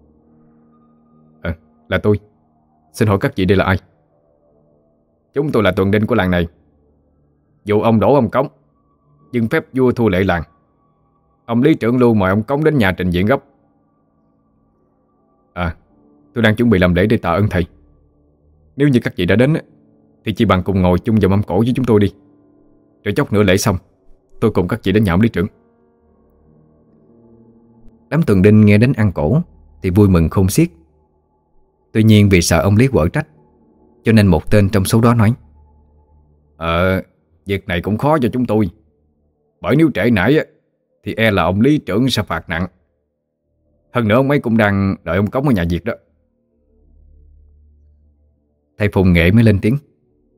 Là tôi. Xin hỏi các vị đây là ai? Chúng tôi là tuần đinh của làng này. Dù ông đổ ông Cống, nhưng phép vua thua lệ làng. Ông lý trưởng Lưu mời ông Cống đến nhà trình diện gấp. Tôi đang chuẩn bị làm lễ để tạ ơn thầy. Nếu như các vị đã đến thì chỉ bằng cùng ngồi chung vào mâm cỗ với chúng tôi đi. Rồi chốc nữa lễ xong, tôi cùng các vị đến nhà ông lý trưởng. Đám tuần đinh nghe đến ăn cỗ thì vui mừng khôn xiết. Tuy nhiên vì sợ ông Lý quở trách, cho nên một tên trong số đó nói: Việc này cũng khó cho chúng tôi. Bởi nếu trễ nải thì e là ông lý trưởng sẽ phạt nặng. Hơn nữa ông ấy cũng đang đợi ông Cống ở nhà Việt đó. Thầy Phùng Nghệ mới lên tiếng: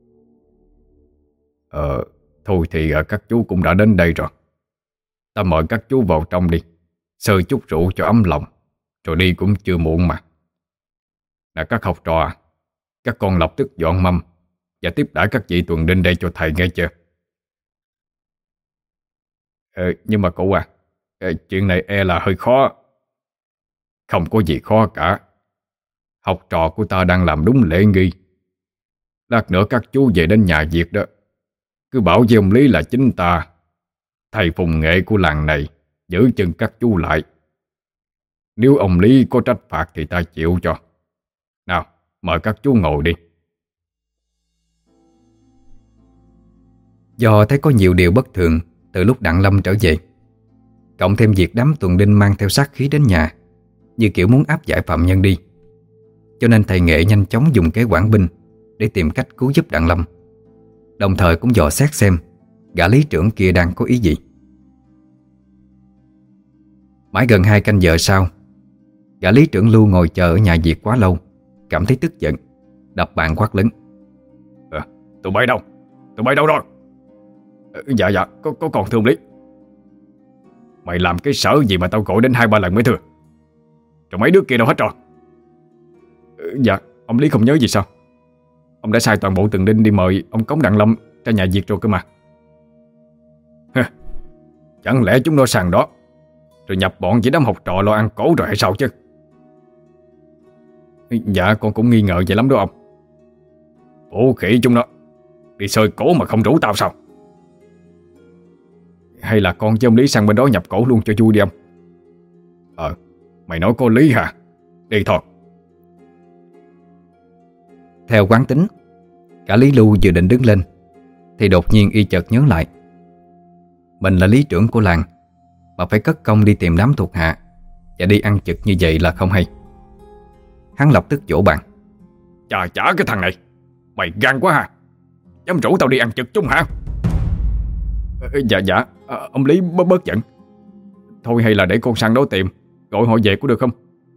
Thôi thì các chú cũng đã đến đây rồi. Ta mời các chú vào trong đi, sơi chút rượu cho ấm lòng, rồi đi cũng chưa muộn mà. Nè các học trò, các con lập tức dọn mâm và tiếp đãi các vị tuần đinh đây cho thầy nghe chưa? Nhưng mà cụ chuyện này e là hơi khó. Không có gì khó cả. Học trò của ta đang làm đúng lễ nghi. Lát nữa các chú về đến nhà Việt đó, cứ bảo với ông Lý là chính ta, thầy Phùng Nghệ của làng này, giữ chân các chú lại. Nếu ông Lý có trách phạt thì ta chịu cho. Nào, mời các chú ngồi đi. Do thấy có nhiều điều bất thường từ lúc Đặng Lâm trở về, cộng thêm việc đám tuần đinh mang theo sát khí đến nhà, như kiểu muốn áp giải phạm nhân đi, cho nên thầy Nghệ nhanh chóng dùng kế quản binh để tìm cách cứu giúp Đặng Lâm, đồng thời cũng dò xét xem gã lý trưởng kia đang có ý gì. Mãi gần 2 canh giờ sau, gã lý trưởng Lưu ngồi chờ ở nhà Việt quá lâu, cảm thấy tức giận, đập bàn quát lớn: Tụi bay đâu? Tụi bay đâu rồi? Dạ, có còn thưa ông Lý. Mày làm cái sở gì mà tao gọi đến 2-3 lần mới thưa? Rồi mấy đứa kia đâu hết rồi? Dạ, ông Lý không nhớ gì sao? Ông đã sai toàn bộ tuần đinh đi mời ông Cống Đặng Lâm ra nhà Việt rồi cơ mà. Chẳng lẽ chúng nó sang đó rồi nhập bọn với đám học trò lo ăn cỗ rồi hay sao chứ? Dạ, con cũng nghi ngờ vậy lắm đó ông. Ủa khỉ chúng nó đi sơi cổ mà không rủ tao sao? Hay là con với ông Lý sang bên đó nhập cổ luôn cho vui đi ông? Mày nói có lý hả? Đi thôi. Theo quán tính, cả Lý Lưu vừa định đứng lên thì đột nhiên y chợt nhớ lại, mình là lý trưởng của làng mà phải cất công đi tìm đám thuộc hạ và đi ăn trực như vậy là không hay. Hắn lập tức vỗ bàn: Chà chả cái thằng này, mày gan quá ha, dám rủ tao đi ăn trực chung hả? Dạ, ông Lý bớt giận. Thôi hay là để con sang đó tìm, gọi họ về có được không?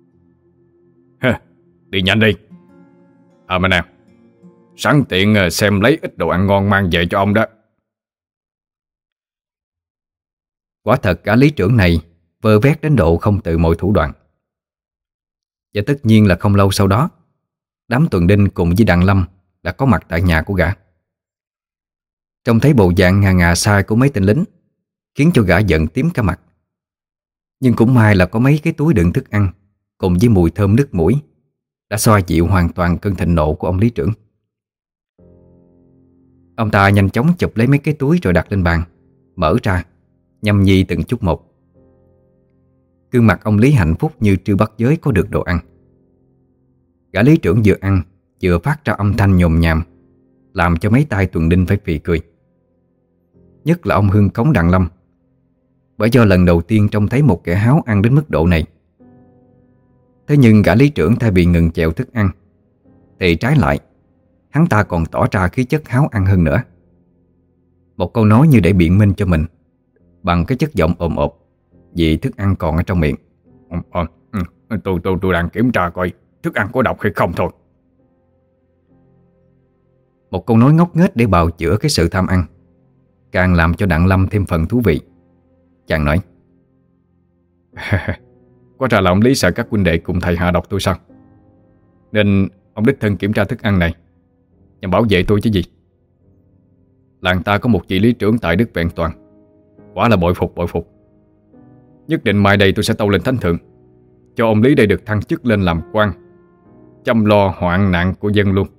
Đi nhanh đi. Mà nè, sẵn tiện xem lấy ít đồ ăn ngon mang về cho ông đó. Quả thật cả lý trưởng này vơ vét đến độ không tự mọi thủ đoạn. Và tất nhiên là không lâu sau đó, đám tuần đinh cùng với Đặng Lâm đã có mặt tại nhà của gã. Trông thấy bộ dạng ngà ngà sai của mấy tên lính khiến cho gã giận tím cả mặt. Nhưng cũng may là có mấy cái túi đựng thức ăn cùng với mùi thơm nức mũi đã xoa dịu hoàn toàn cơn thịnh nộ của ông lý trưởng. Ông ta nhanh chóng chụp lấy mấy cái túi rồi đặt lên bàn, mở ra, nhâm nhi từng chút một. Gương mặt ông Lý hạnh phúc như trư bắt giới có được đồ ăn. Gã lý trưởng vừa ăn vừa phát ra âm thanh nhồm nhàm, làm cho mấy tay tuần đinh phải phì cười. Nhất là ông Hưng Cống Đặng Lâm, bởi do lần đầu tiên trông thấy một kẻ háo ăn đến mức độ này. Thế nhưng gã lý trưởng thay vì ngừng chèo thức ăn thì trái lại, hắn ta còn tỏ ra khí chất háo ăn hơn nữa. Một câu nói như để biện minh cho mình, bằng cái chất giọng ồm ộp vì thức ăn còn ở trong miệng. Tôi đang kiểm tra coi thức ăn có độc hay không thôi. Một câu nói ngốc nghếch để bào chữa cái sự tham ăn, càng làm cho Đặng Lâm thêm phần thú vị. Chàng nói: Quá ra là ông Lý sợ các huynh đệ cùng thầy hạ độc tôi sao? Nên ông đích thân kiểm tra thức ăn này nhằm bảo vệ tôi chứ gì. Làng ta có một vị lý trưởng tại đức vẹn toàn, quả là bội phục. Nhất định mai đây tôi sẽ tâu lên thánh thượng, cho ông Lý đây được thăng chức lên làm quan, chăm lo hoạn nạn của dân luôn.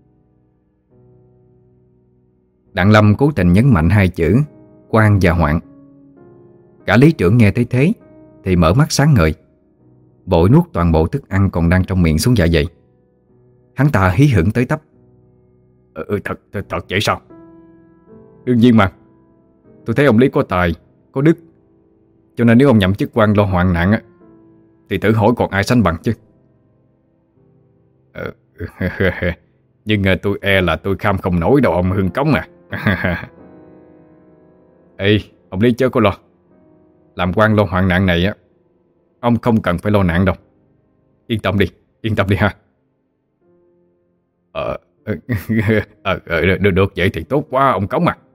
Đặng Lâm cố tình nhấn mạnh hai chữ quan và hoạn. Cả lý trưởng nghe thấy thế thì mở mắt sáng ngời, vội nuốt toàn bộ thức ăn còn đang trong miệng xuống dạ dày. Hắn ta hí hửng tới tấp: Thật vậy sao? Đương nhiên mà. Tôi thấy ông Lý có tài, có đức, cho nên nếu ông nhậm chức quan lo hoạn nạn thì thử hỏi còn ai sánh bằng chứ. Nhưng tôi e là tôi kham không nổi đâu ông Hưng Cống à. Ê, ông Lý chớ có lo. Làm quan lo hoạn nạn này ông không cần phải lo nạn đâu. Yên tâm đi ha. Được vậy thì tốt quá ông Cống à.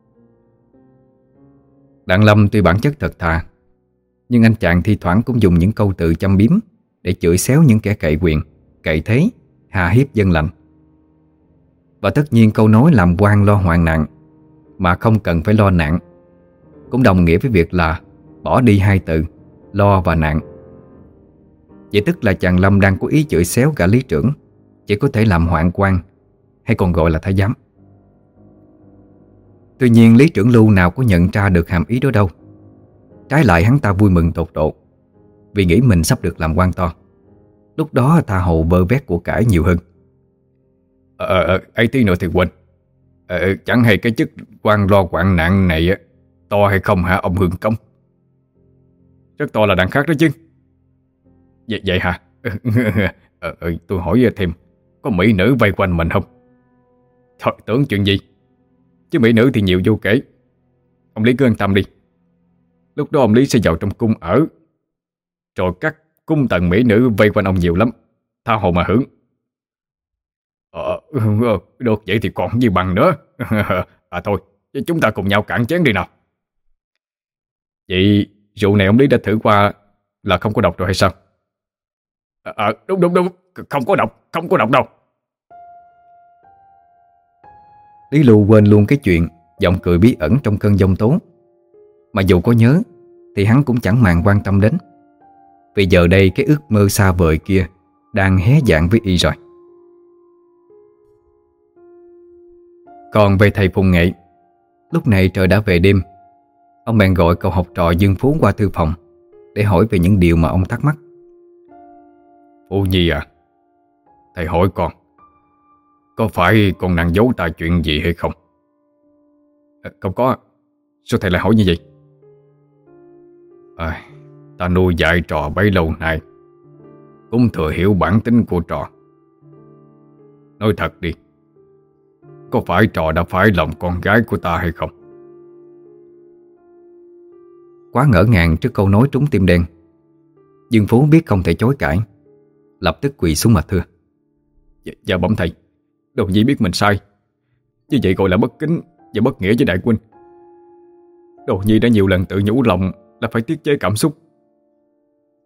Đặng Lâm tuy bản chất thật thà, nhưng anh chàng thi thoảng cũng dùng những câu từ châm biếm để chửi xéo những kẻ cậy quyền, cậy thế, hà hiếp dân lành. Và tất nhiên câu nói làm quan lo hoạn nạn mà không cần phải lo nạn cũng đồng nghĩa với việc là bỏ đi hai từ lo và nạn. Vậy tức là chàng Lâm đang có ý chửi xéo cả lý trưởng chỉ có thể làm hoạn quan, hay còn gọi là thái giám. Tuy nhiên lý trưởng Lưu nào có nhận ra được hàm ý đó đâu. Trái lại hắn ta vui mừng tột độ vì nghĩ mình sắp được làm quan to. Lúc đó tha hồ vơ vét của cải nhiều hơn. Ấy tí nữa thì quên. Chẳng hay cái chức quan lo hoạn nạn này to hay không hả ông Hưng Cống? Rất to là đằng khác đó chứ. Vậy hả? Tôi hỏi thêm, có mỹ nữ vây quanh mình không? Thôi tưởng chuyện gì, chứ mỹ nữ thì nhiều vô kể. Ông Lý cứ yên tâm đi. Lúc đó ông Lý sẽ vào trong cung ở, rồi các cung tần mỹ nữ vây quanh ông nhiều lắm, tha hồ mà hưởng. Được vậy thì còn gì bằng nữa. Thôi chúng ta cùng nhau cạn chén đi nào. Vậy rượu này ông Lý đã thử qua là không có độc rồi hay sao? Đúng, không có độc đâu. Lý Lưu quên luôn cái chuyện giọng cười bí ẩn trong cơn giông tố. Mà dù có nhớ thì hắn cũng chẳng màng quan tâm đến, vì giờ đây cái ước mơ xa vời kia đang hé dạng với y rồi. Còn về thầy Phùng Nghệ, lúc này trời đã về đêm. Ông bèn gọi cậu học trò Dương Phú qua thư phòng để hỏi về những điều mà ông thắc mắc. Phú Nhi à, thầy hỏi con, có phải con đang giấu ta chuyện gì hay không? Không có. Sao thầy lại hỏi như vậy? Ta nuôi dạy trò bấy lâu nay, cũng thừa hiểu bản tính của trò. Nói thật đi, có phải trò đã phải lòng con gái của ta hay không? Quá ngỡ ngàng trước câu nói trúng tim đen, Dương Phú biết không thể chối cãi, lập tức quỳ xuống mà thưa. Dạ bẩm thầy, Đồ Nhi biết mình sai, như vậy gọi là bất kính và bất nghĩa với đại huynh. Đồ Nhi đã nhiều lần tự nhủ lòng là phải tiết chế cảm xúc,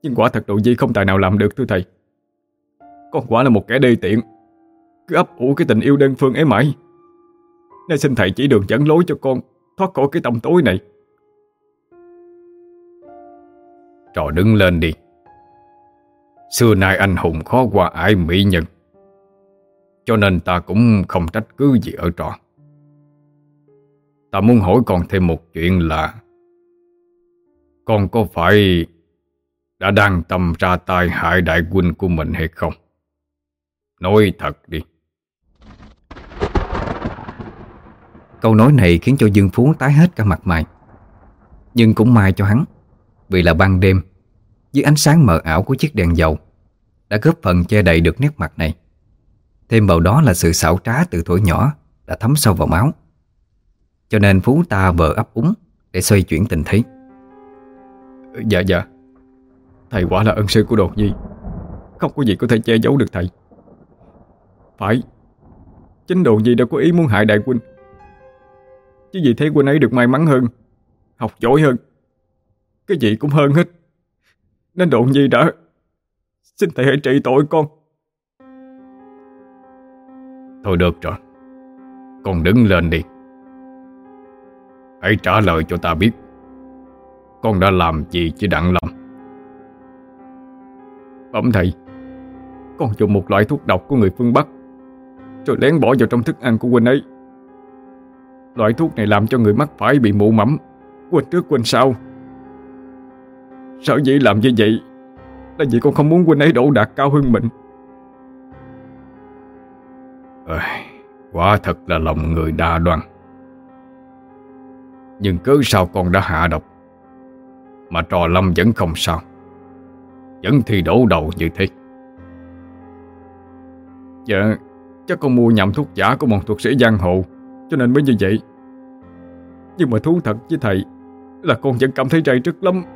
Nhưng quả thật Độ Nhi không tài nào làm được thưa thầy. Con quả là một kẻ đê tiện, cứ ấp ủ cái tình yêu đơn phương ấy mãi, nên xin thầy chỉ đường dẫn lối cho con thoát khỏi cái tăm tối này. Trò đứng lên đi. Xưa nay anh hùng khó qua ải mỹ nhân, cho nên ta cũng không trách cứ gì ở trò. Ta muốn hỏi con thêm một chuyện là con có phải đã đang tâm ra tay hại đại huynh của mình hay không? Nói thật đi. Câu nói này khiến cho Dương Phú tái hết cả mặt mày. Nhưng cũng may cho hắn, vì là ban đêm, dưới ánh sáng mờ ảo của chiếc đèn dầu đã góp phần che đậy được nét mặt này. Thêm vào đó là sự xảo trá từ thuở nhỏ đã thấm sâu vào máu, cho nên Phú ta vờ ấp úng để xoay chuyển tình thế. Dạ, thầy quả là ân sư của Đột Nhi, không có gì có thể che giấu được thầy. Phải, chính Đột Nhi đã có ý muốn hại đại huynh, chứ vì thấy huynh ấy được may mắn hơn, học giỏi hơn, cái gì cũng hơn hết, nên Đột Nhi đã xin thầy hãy trị tội con. Thôi được rồi, con đứng lên đi. Hãy trả lời cho ta biết con đã làm gì chứ Đặng Lâm. Bẩm thầy, con dùng một loại thuốc độc của người phương Bắc, rồi lén bỏ vào trong thức ăn của huynh ấy. Loại thuốc này làm cho người mắc phải bị mụ mẫm, quên trước quên sau. Sở dĩ làm như vậy là vì con không muốn huynh ấy đỗ đạt cao hơn mình. Quả thật là lòng người đa đoan. Nhưng cớ sao con đã hạ độc mà trò Lâm vẫn không sao, vẫn thi đổ đầu như thế? Dạ, chắc con mua nhầm thuốc giả của một thuật sĩ giang hồ, cho nên mới như vậy. Nhưng mà thú thật với thầy là con vẫn cảm thấy rầy rứt lắm.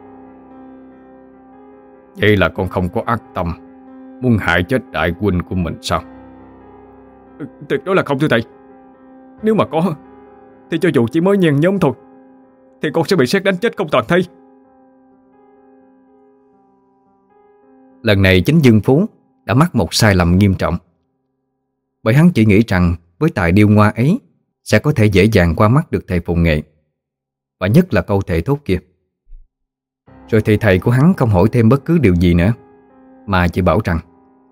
Vậy là con không có ác tâm muốn hại chết đại huynh của mình sao? Tuyệt đối là không thưa thầy. Nếu mà có thì cho dù chỉ mới nhen nhóm thôi thì con sẽ bị sét đánh chết không toàn thây. Lần này chính Dương Phú đã mắc một sai lầm nghiêm trọng, bởi hắn chỉ nghĩ rằng với tài điêu ngoa ấy sẽ có thể dễ dàng qua mắt được thầy Phùng Nghệ, và nhất là câu thề thốt kia. Rồi thì thầy của hắn không hỏi thêm bất cứ điều gì nữa, mà chỉ bảo rằng: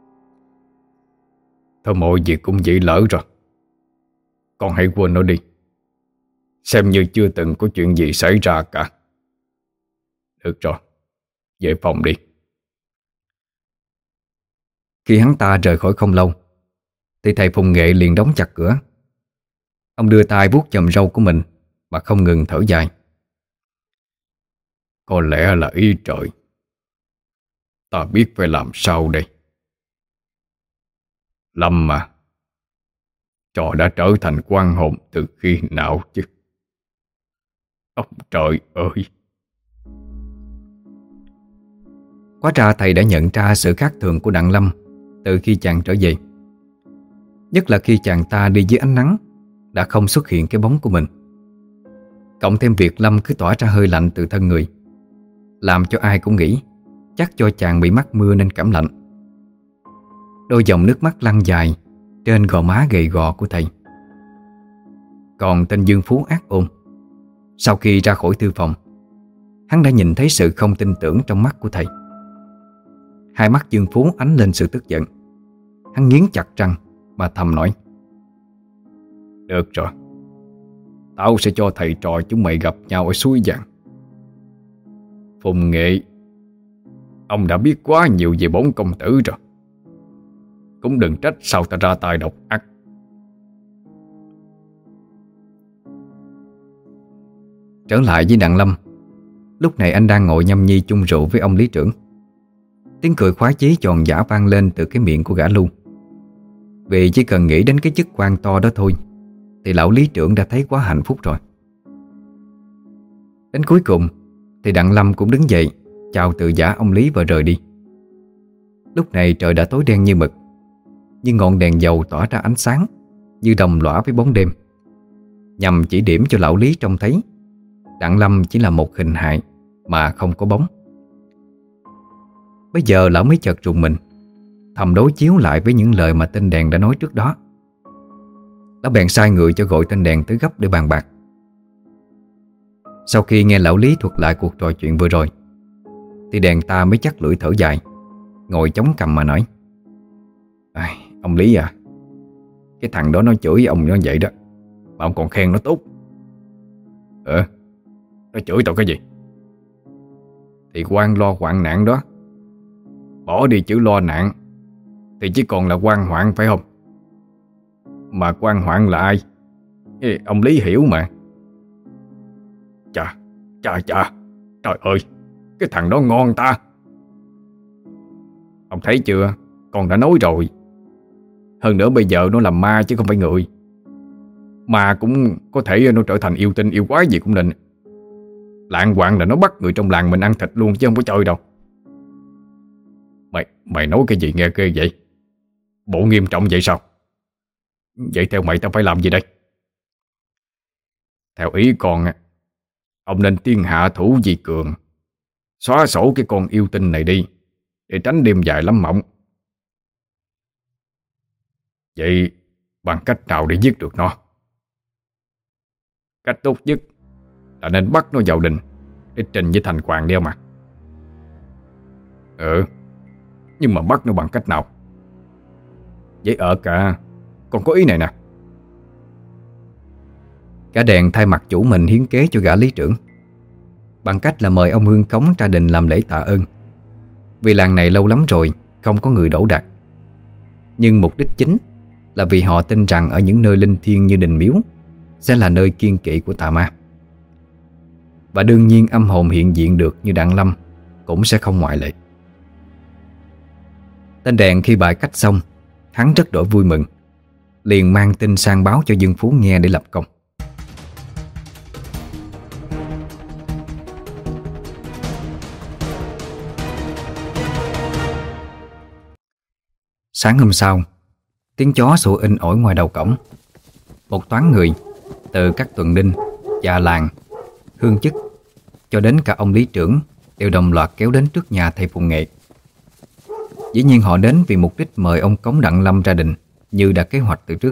thôi mọi việc cũng vậy lỡ rồi, con hãy quên nó đi, xem như chưa từng có chuyện gì xảy ra cả. Được rồi, về phòng đi. Khi hắn ta rời khỏi không lâu thì thầy Phùng Nghệ liền đóng chặt cửa. Ông đưa tay vuốt chòm râu của mình mà không ngừng thở dài. Có lẽ là ý trời. Ta biết phải làm sao đây. Lâm mà, trò đã trở thành quan hồn từ khi nào chứ? Ông trời ơi! Hóa ra thầy đã nhận ra sự khác thường của Đặng Lâm từ khi chàng trở về. Nhất là khi chàng ta đi dưới ánh nắng đã không xuất hiện cái bóng của mình. Cộng thêm việc Lâm cứ tỏa ra hơi lạnh từ thân người, làm cho ai cũng nghĩ chắc cho chàng bị mắc mưa nên cảm lạnh. Đôi dòng nước mắt lăn dài trên gò má gầy gò của thầy. Còn tên Dương Phú ác ôn, sau khi ra khỏi thư phòng, hắn đã nhìn thấy sự không tin tưởng trong mắt của thầy. Hai mắt Dương Phú ánh lên sự tức giận. Hắn nghiến chặt răng mà thầm nói: được rồi, tao sẽ cho thầy trò chúng mày gặp nhau ở suối vàng. Phùng Nghệ, ông đã biết quá nhiều về bốn công tử rồi, cũng đừng trách sao ta ra tay độc ác. Trở lại với Đặng Lâm, lúc này anh đang ngồi nhâm nhi chung rượu với ông lý trưởng. Tiếng cười khoái chí tròn dã vang lên từ cái miệng của gã Lưu. Vì chỉ cần nghĩ đến cái chức quan to đó thôi thì lão lý trưởng đã thấy quá hạnh phúc rồi. Đến cuối cùng thì Đặng Lâm cũng đứng dậy chào từ giã ông Lý và rời đi. Lúc này trời đã tối đen như mực, nhưng ngọn đèn dầu tỏa ra ánh sáng như đồng lõa với bóng đêm, nhằm chỉ điểm cho lão Lý trông thấy Đặng Lâm chỉ là một hình hài mà không có bóng. Bây giờ lão mới chợt rùng mình, thầm đối chiếu lại với những lời mà tên đèn đã nói trước đó. Lão bèn sai người cho gọi tên đèn tới gấp để bàn bạc. Sau khi nghe lão Lý thuật lại cuộc trò chuyện vừa rồi, thì đèn ta mới chắc lưỡi thở dài, ngồi chống cằm mà nói: Ông Lý à, cái thằng đó nó chửi ông nó vậy đó, mà ông còn khen nó tốt. Nó chửi tao cái gì? Thì quan lo hoạn nạn đó. Bỏ đi chữ lo nạn thì chỉ còn là quan hoạn, phải không? Mà quan hoạn là ai? Ông Lý hiểu mà. Chà, trời ơi, cái thằng đó ngon ta. Ông thấy chưa, con đã nói rồi. Hơn nữa bây giờ nó làm ma chứ không phải người. Ma cũng có thể nó trở thành yêu tinh yêu quái gì cũng nên. Lạng quạng là nó bắt người trong làng mình ăn thịt luôn chứ không có chơi đâu. Mày nói cái gì nghe ghê vậy? Bộ nghiêm trọng vậy sao? Vậy theo mày tao phải làm gì đây? Theo ý con, ông nên tiên hạ thủ vi cường, xóa sổ cái con yêu tinh này đi, để tránh đêm dài lắm mộng. Vậy bằng cách nào để giết được nó? Cách tốt nhất là nên bắt nó vào đình để trình với thành hoàng đeo mà. Nhưng mà bắt nó bằng cách nào? Vậy cả con có ý này nè. Cả đèn thay mặt chủ mình hiến kế cho gã lý trưởng, bằng cách là mời ông Hương Cống ra đình làm lễ tạ ơn. Vì làng này lâu lắm rồi không có người đổ đạt. Nhưng mục đích chính là vì họ tin rằng ở những nơi linh thiêng như đình miếu sẽ là nơi kiên kỵ của tà ma. Và đương nhiên âm hồn hiện diện được như Đặng Lâm cũng sẽ không ngoại lệ. Tên đèn khi bài cách xong, hắn rất đổi vui mừng, liền mang tin sang báo cho Dương Phú nghe để lập công. Sáng hôm sau, tiếng chó sủa inh ỏi ngoài đầu cổng. Một toán người từ các tuần đinh, già làng, hương chức cho đến cả ông lý trưởng đều đồng loạt kéo đến trước nhà thầy Phùng Nghệ. Dĩ nhiên họ đến vì mục đích mời ông Cống Đặng Lâm ra đình như đã kế hoạch từ trước.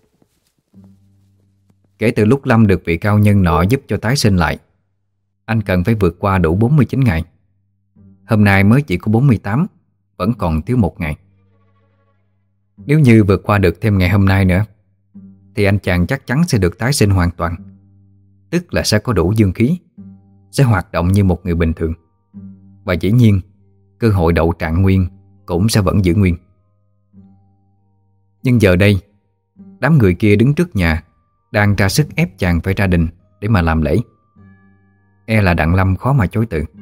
Kể từ lúc Lâm được vị cao nhân nọ giúp cho tái sinh lại, anh cần phải vượt qua đủ 49 ngày. Hôm nay mới chỉ có 48, vẫn còn thiếu 1 ngày. Nếu như vượt qua được thêm ngày hôm nay nữa, thì anh chàng chắc chắn sẽ được tái sinh hoàn toàn. Tức là sẽ có đủ dương khí, sẽ hoạt động như một người bình thường. Và dĩ nhiên, cơ hội đậu trạng nguyên cũng sẽ vẫn giữ nguyên. Nhưng giờ đây, đám người kia đứng trước nhà đang ra sức ép chàng phải ra đình để mà làm lễ. E là Đặng Lâm khó mà chối từ.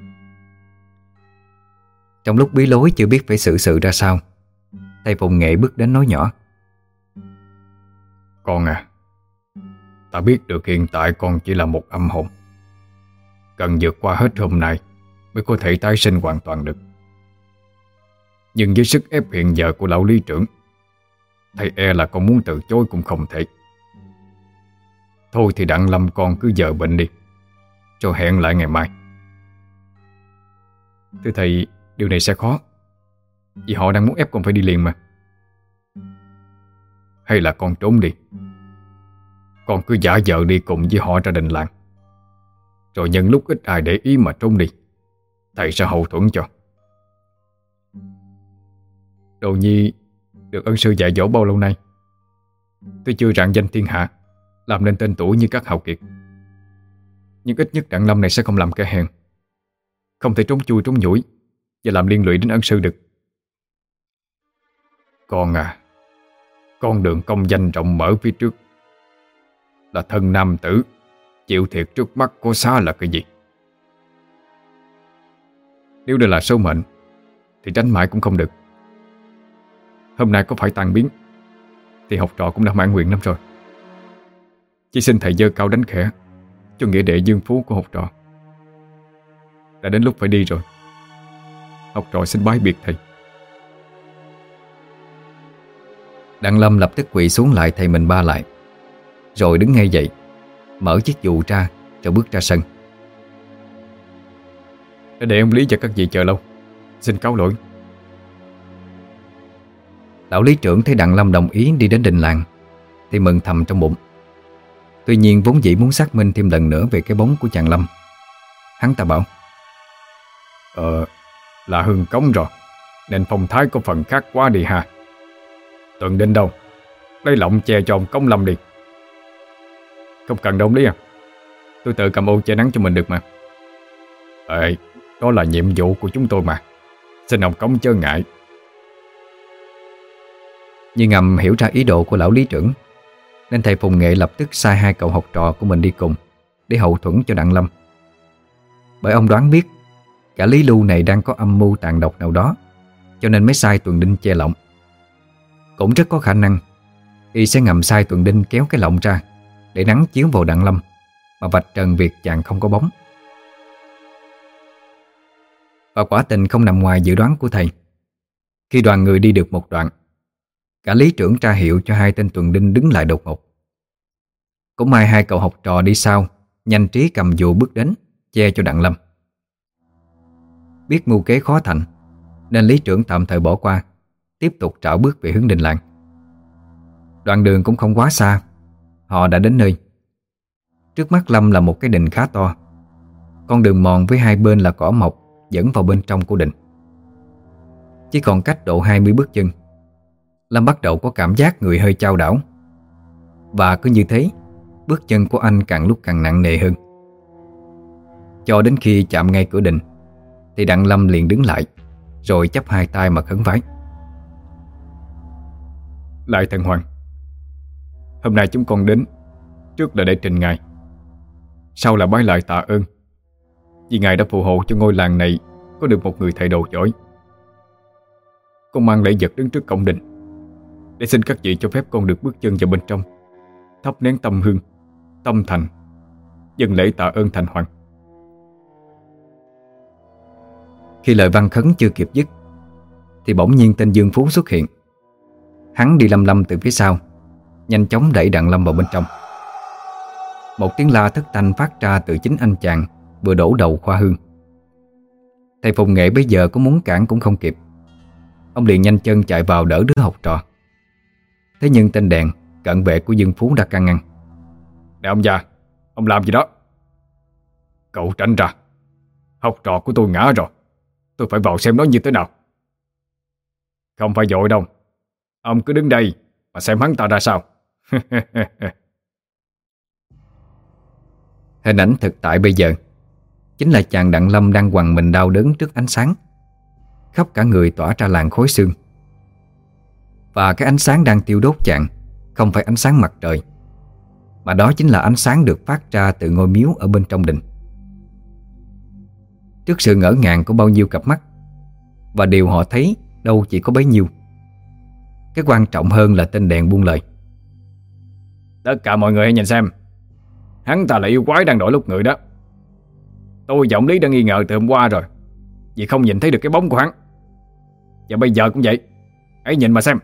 Trong lúc bí lối chưa biết phải xử sự ra sao, thầy Phùng Nghệ bước đến nói nhỏ: Con à, ta biết được hiện tại con chỉ là một âm hồn, cần vượt qua hết hôm nay mới có thể tái sinh hoàn toàn được. Nhưng với sức ép hiện giờ của lão lý trưởng, thầy e là con muốn từ chối cũng không thể. Thôi thì Đặng Lâm con cứ dời bệnh đi, rồi hẹn lại ngày mai. Thưa thầy, điều này sẽ khó, vì họ đang muốn ép con phải đi liền mà. Hay là con trốn đi? Con cứ giả vờ đi cùng với họ ra đình làng, rồi nhân lúc ít ai để ý mà trốn đi, thầy sẽ hậu thuẫn cho. Đồ nhi được ân sư dạy dỗ bao lâu nay, tuy chưa rạng danh thiên hạ, làm nên tên tuổi như các hào kiệt, nhưng ít nhất Đặng Lâm này sẽ không làm kẻ hèn, không thể trốn chui trốn nhủi và làm liên lụy đến ân sư được. Con à, con đường công danh rộng mở phía trước, là thân nam tử, chịu thiệt trước mắt có xá là cái gì? Nếu đây là số mệnh thì tránh mãi cũng không được. Hôm nay có phải tan biến thì học trò cũng đã mãn nguyện lắm rồi. Chỉ xin thầy dơ cao đánh khẽ cho nghĩa đệ Dương Phú của học trò. Đã đến lúc phải đi rồi. Học trò xin bái biệt thầy. Đặng Lâm lập tức quỳ xuống lại thầy mình ba lại, rồi đứng ngay dậy, mở chiếc dù ra rồi bước ra sân. Để ông Lý và các vị chờ lâu, xin cáo lỗi, Lão lý trưởng thấy Đặng Lâm đồng ý đi đến đình làng thì mừng thầm trong bụng. Tuy nhiên vốn dĩ muốn xác minh thêm lần nữa về cái bóng của chàng Lâm, hắn ta bảo: Là hương cống rồi, nên phong thái có phần khác quá đi ha. Tuần Đinh đâu, lấy lọng che cho ông cống Lâm đi. Không cần đâu Lý à, tôi tự cầm ô che nắng cho mình được mà. Đó là nhiệm vụ của chúng tôi mà, xin ông cống chớ ngại. Như ngầm hiểu ra ý đồ của lão lý trưởng, nên thầy Phùng Nghệ lập tức sai 2 cậu học trò của mình đi cùng để hậu thuẫn cho Đặng Lâm. Bởi ông đoán biết cả Lý Lưu này đang có âm mưu tàn độc nào đó, cho nên mới sai Tuần Đinh che lọng. Cũng rất có khả năng y sẽ ngầm sai Tuần Đinh kéo cái lọng ra để nắng chiếu vào Đặng Lâm, mà vạch trần việc chàng không có bóng. Và quả tình không nằm ngoài dự đoán của thầy. Khi đoàn người đi được một đoạn, cả lý trưởng tra hiệu cho 2 tên Tuần Đinh đứng lại đột ngột. Cũng may 2 cậu học trò đi sau nhanh trí cầm dù bước đến che cho Đặng Lâm. Biết mưu kế khó thành, nên lý trưởng tạm thời bỏ qua, tiếp tục trảo bước về hướng đình làng. Đoạn đường cũng không quá xa, họ đã đến nơi. Trước mắt Lâm là một cái đình khá to. Con đường mòn với 2 bên là cỏ mọc dẫn vào bên trong của đình. Chỉ còn cách độ 20 bước chân, Lâm bắt đầu có cảm giác người hơi chao đảo. Và cứ như thế, bước chân của anh càng lúc càng nặng nề hơn. Cho đến khi chạm ngay cửa đình thì Đặng Lâm liền đứng lại, rồi chắp 2 tay mà khấn vái: Lại thần Hoàng, hôm nay chúng con đến, trước là để trình ngài, sau là bái lại tạ ơn vì ngài đã phù hộ cho ngôi làng này có được một người thầy đồ giỏi. Con mang lễ vật đứng trước cổng đình để xin các vị cho phép con được bước chân vào bên trong, thắp nén tâm hương, tâm thành, dâng lễ tạ ơn thành Hoàng. Khi lời văn khấn chưa kịp dứt thì bỗng nhiên tên Dương Phú xuất hiện. Hắn đi lăm lăm từ phía sau, nhanh chóng đẩy Đặng Lâm vào bên trong. Một tiếng la thất thanh phát ra từ chính anh chàng vừa đổ đầu khoa hương. Thầy Phùng Nghệ bây giờ có muốn cản cũng không kịp. Ông liền nhanh chân chạy vào đỡ đứa học trò. Thế nhưng tên đèn cận vệ của Dương Phú đã can ngăn: Nè ông già, ông làm gì đó? Cậu tránh ra, học trò của tôi ngã rồi, tôi phải vào xem nó như thế nào. Không phải vội đâu, ông cứ đứng đây mà xem hắn ta ra sao. Hình ảnh thực tại bây giờ chính là chàng Đặng Lâm đang quằn mình đau đớn trước ánh sáng, khắp cả người tỏa ra làn khói xương. Và cái ánh sáng đang tiêu đốt chàng không phải ánh sáng mặt trời, mà đó chính là ánh sáng được phát ra từ ngôi miếu ở bên trong đình. Trước sự ngỡ ngàng của bao nhiêu cặp mắt, và điều họ thấy đâu chỉ có bấy nhiêu, cái quan trọng hơn là tên đèn buông lời: Tất cả mọi người hãy nhìn xem, hắn ta là yêu quái đang đổi lúc người đó. Tôi và ông Lý đã nghi ngờ từ hôm qua rồi, vì không nhìn thấy được cái bóng của hắn. Và bây giờ cũng vậy, hãy nhìn mà xem.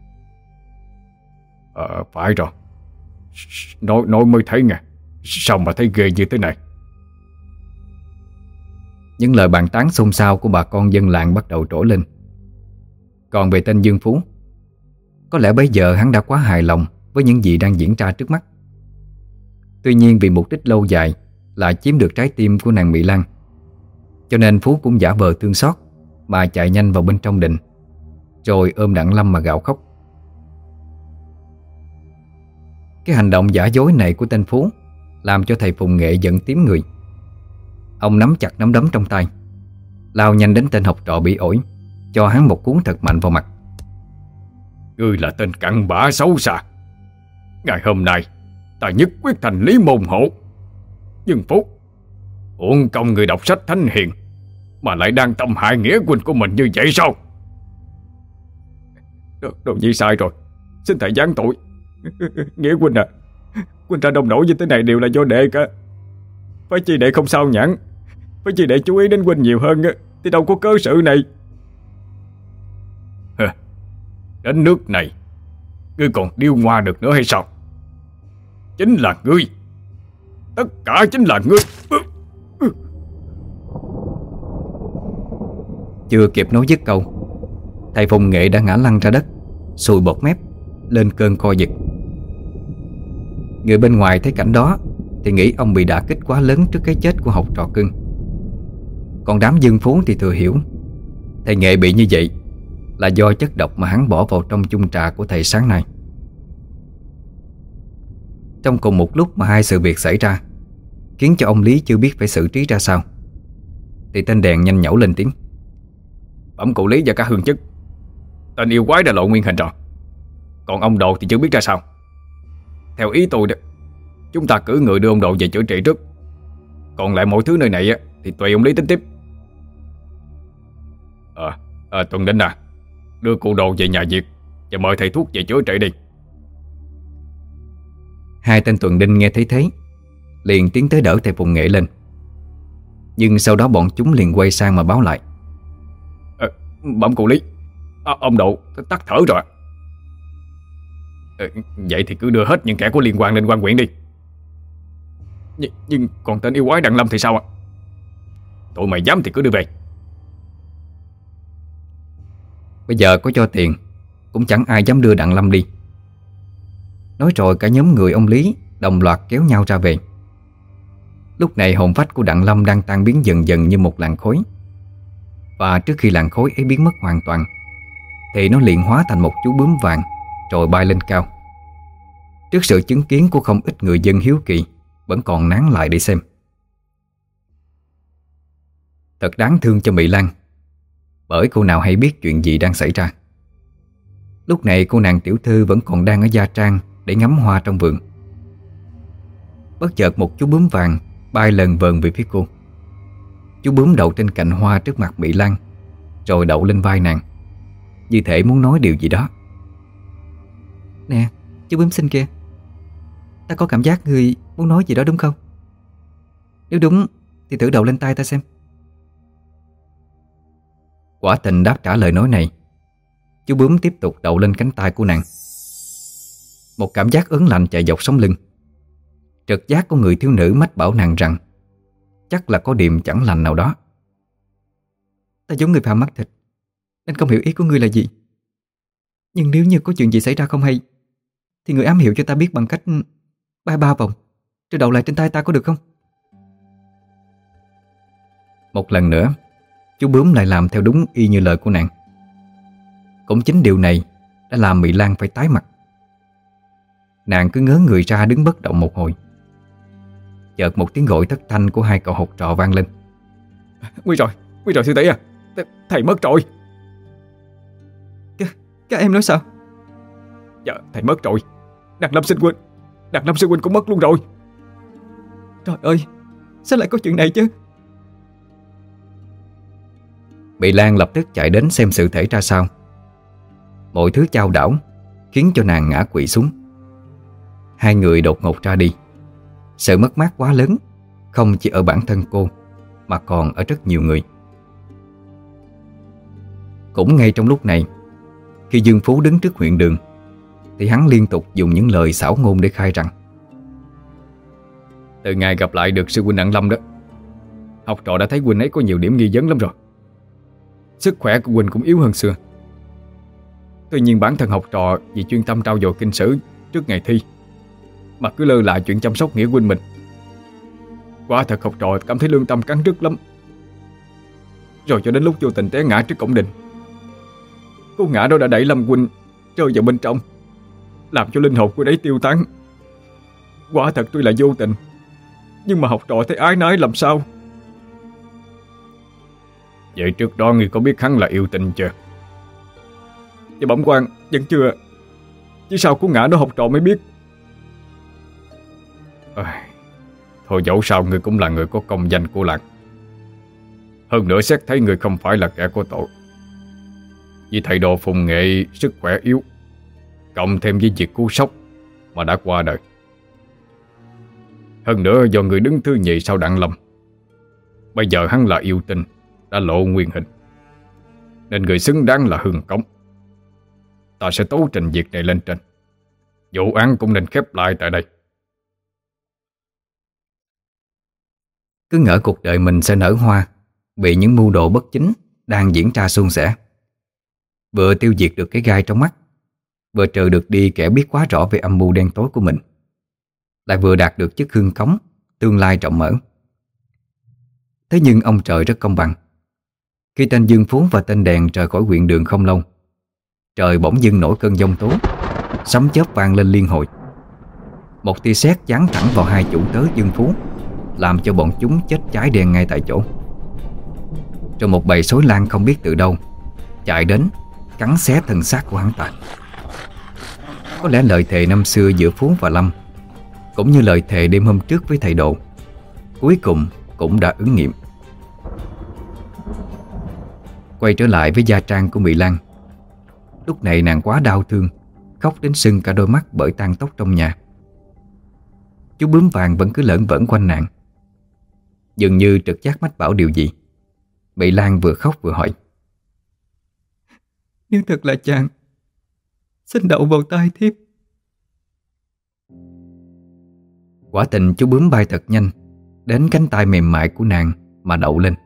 Phải rồi, nói mới thấy nè, sao mà thấy ghê như thế này. Những lời bàn tán xôn xao của bà con dân làng bắt đầu trỗi lên. Còn về tên Dương Phú, có lẽ bây giờ hắn đã quá hài lòng với những gì đang diễn ra trước mắt. Tuy nhiên vì mục đích lâu dài là chiếm được trái tim của nàng Mỹ Lan, cho nên Phú cũng giả vờ thương xót mà chạy nhanh vào bên trong đình, rồi ôm Đặng Lâm mà gào khóc. Cái hành động giả dối này của tên Phú làm cho thầy Phùng Nghệ giận tím người. Ông nắm chặt nắm đấm trong tay, lao nhanh đến tên học trò bị ổi, cho hắn một cú thật mạnh vào mặt. Ngươi là tên cặn bã xấu xa. Ngày hôm nay ta nhất quyết thành Lý Môn Hộ. Nhưng Phúc, uổng công người đọc sách thánh hiền mà lại đang tâm hại nghĩa huynh của mình như vậy sao? Đồ nhi sai rồi, xin thầy giáng tội. Nghĩa huynh à, huynh ra đông nổi như thế này đều là do đệ cả. Phải chi đệ không sao nhãn, phải chi đệ chú ý đến huynh nhiều hơn thì đâu có cớ sự này. Đến nước này ngươi còn điêu ngoa được nữa hay sao? Chính là ngươi, tất cả chính là ngươi. Chưa kịp nói dứt câu, thầy Phùng Nghệ đã ngã lăn ra đất, sùi bọt mép, lên cơn co giật. Người bên ngoài thấy cảnh đó thì nghĩ ông bị đả kích quá lớn trước cái chết của học trò cưng. Còn đám Dương Phú thì thừa hiểu thầy Nghệ bị như vậy là do chất độc mà hắn bỏ vào trong chung trà của thầy sáng nay. Trong cùng một lúc mà hai sự việc xảy ra, khiến cho ông Lý chưa biết phải xử trí ra sao, thì tên đèn nhanh nhẩu lên tiếng: Bẩm cụ Lý và cả hương chức, tên yêu quái đã lộ nguyên hình rồi. Còn ông Độ thì chưa biết ra sao. Theo ý tôi đó, chúng ta cử người đưa ông Độ về chữa trị trước. Còn lại mọi thứ nơi này thì tùy ông Lý tính tiếp. Tuần Đinh à, đưa cụ Độ về nhà Việt và mời thầy thuốc về chữa trị đi. Hai tên tuần đinh nghe thấy thế liền tiến tới đỡ thầy Phùng Nghệ lên. Nhưng sau đó bọn chúng liền quay sang mà báo lại: Bẩm cụ Lý, ông Độ tắt thở rồi. Vậy thì cứ đưa hết những kẻ có liên quan lên quan huyện đi. Nhưng còn tên yêu quái Đặng Lâm thì sao ạ? Tụi mày dám thì cứ đưa về. Bây giờ có cho tiền cũng chẳng ai dám đưa Đặng Lâm đi. Nói rồi cả nhóm người ông Lý đồng loạt kéo nhau ra về. Lúc này hồn phách của Đặng Lâm đang tan biến dần dần như một làn khói. Và trước khi làn khói ấy biến mất hoàn toàn thì nó liền hóa thành một chú bướm vàng rồi bay lên cao. Trước sự chứng kiến của không ít người dân hiếu kỳ vẫn còn nán lại để xem. Thật đáng thương cho Mỹ Lan, bởi cô nào hay biết chuyện gì đang xảy ra. Lúc này cô nàng tiểu thư vẫn còn đang ở gia trang để ngắm hoa trong vườn. Bất chợt một chú bướm vàng bay lần vờn về phía cô. Chú bướm đậu trên cành hoa trước mặt Mỹ Lan, rồi đậu lên vai nàng, như thể muốn nói điều gì đó. Nè, chú bướm xinh kia, ta có cảm giác người muốn nói gì đó đúng không? Nếu đúng thì thử đậu lên tay ta xem. Quả tình đáp trả lời nói này, chú bướm tiếp tục đậu lên cánh tay của nàng. Một cảm giác ớn lạnh chạy dọc sống lưng. Trực giác của người thiếu nữ mách bảo nàng rằng chắc là có điểm chẳng lành nào đó. Ta giống người phàm mắt thịt nên không hiểu ý của ngươi là gì. Nhưng nếu như có chuyện gì xảy ra không hay thì người ám hiệu cho ta biết bằng cách bay 3 vòng rồi đậu lại trên tay ta có được không? Một lần nữa, chú bướm lại làm theo đúng y như lời của nàng. Cũng chính điều này đã làm Mỹ Lan phải tái mặt. Nàng cứ ngớ người ra đứng bất động một hồi. Chợt một tiếng gọi thất thanh của hai cậu học trò vang lên. Nguy rồi sư tỷ à, thầy mất rồi. Các em nói sao? Dạ, thầy mất rồi. Đặng Lâm sư huynh cũng mất luôn rồi. Trời ơi, sao lại có chuyện này chứ? Mỹ Lan lập tức chạy đến xem sự thể ra sao. Mọi thứ chao đảo khiến cho nàng ngã quỵ xuống. Hai người đột ngột ra đi. Sự mất mát quá lớn, không chỉ ở bản thân cô mà còn ở rất nhiều người. Cũng ngay trong lúc này, khi Dương Phú đứng trước huyện đường thì hắn liên tục dùng những lời xảo ngôn để khai rằng: Từ ngày gặp lại được sư huynh Đặng Lâm đó, học trò đã thấy huynh ấy có nhiều điểm nghi vấn lắm rồi. Sức khỏe của huynh cũng yếu hơn xưa. Tuy nhiên bản thân học trò vì chuyên tâm trau dồi kinh sử trước ngày thi mà cứ lơ là chuyện chăm sóc nghĩa huynh mình. Quả thật học trò cảm thấy lương tâm cắn rứt lắm. Rồi cho đến lúc vô tình té ngã trước cổng đình. Cú ngã đó đã đẩy Lâm huynh rơi vào bên trong, làm cho linh hồn của đấy tiêu tán. Quả thật tuy là vô tình, nhưng mà học trò thấy ái nái làm sao. Vậy trước đó ngươi có biết hắn là yêu tình chưa? Dạ bẩm quan, vẫn chưa. Chỉ sau cú ngã đó học trò mới biết. Thôi dẫu sao ngươi cũng là người có công danh của làng. Hơn nữa xét thấy ngươi không phải là kẻ có tội. Vì thầy đồ Phùng Nghệ sức khỏe yếu, cộng thêm với việc cú sốc mà đã qua đời. Hơn nữa do người đứng thứ nhì sau Đặng Lâm, bây giờ hắn là yêu tinh, đã lộ nguyên hình, nên người xứng đáng là Hương Cống. Ta sẽ tố trình việc này lên trên. Vụ án cũng nên khép lại tại đây. Cứ ngỡ cuộc đời mình sẽ nở hoa bị những mưu đồ bất chính đang diễn ra suôn sẻ. Vừa tiêu diệt được cái gai trong mắt vừa trừ được đi kẻ biết quá rõ về âm mưu đen tối của mình, lại vừa đạt được chức hương cống tương lai rộng mở. Thế nhưng ông trời rất công bằng. Khi tên Dương Phú và tên Đèn rời khỏi huyện Đường không lâu, trời bỗng dưng nổi cơn giông tố, sấm chớp vang lên liên hồi. Một tia sét giáng thẳng vào hai chủ tớ Dương Phú, làm cho bọn chúng chết cháy đen ngay tại chỗ. Rồi một bầy sói lang không biết từ đâu chạy đến cắn xé thân xác của hắn ta. Có lẽ lời thề năm xưa giữa Phú và Lâm, cũng như lời thề đêm hôm trước với thầy Độ, cuối cùng cũng đã ứng nghiệm. Quay trở lại với gia trang của Mỹ Lan. Lúc này nàng quá đau thương, khóc đến sưng cả đôi mắt bởi tang tóc trong nhà. Chú bướm vàng vẫn cứ lởn vởn quanh nàng. Dường như trực giác mách bảo điều gì, Mỹ Lan vừa khóc vừa hỏi: Nếu thật là chàng, xin đậu vào tai thiếp. Quả tình chú bướm bay thật nhanh đến cánh tay mềm mại của nàng mà đậu lên.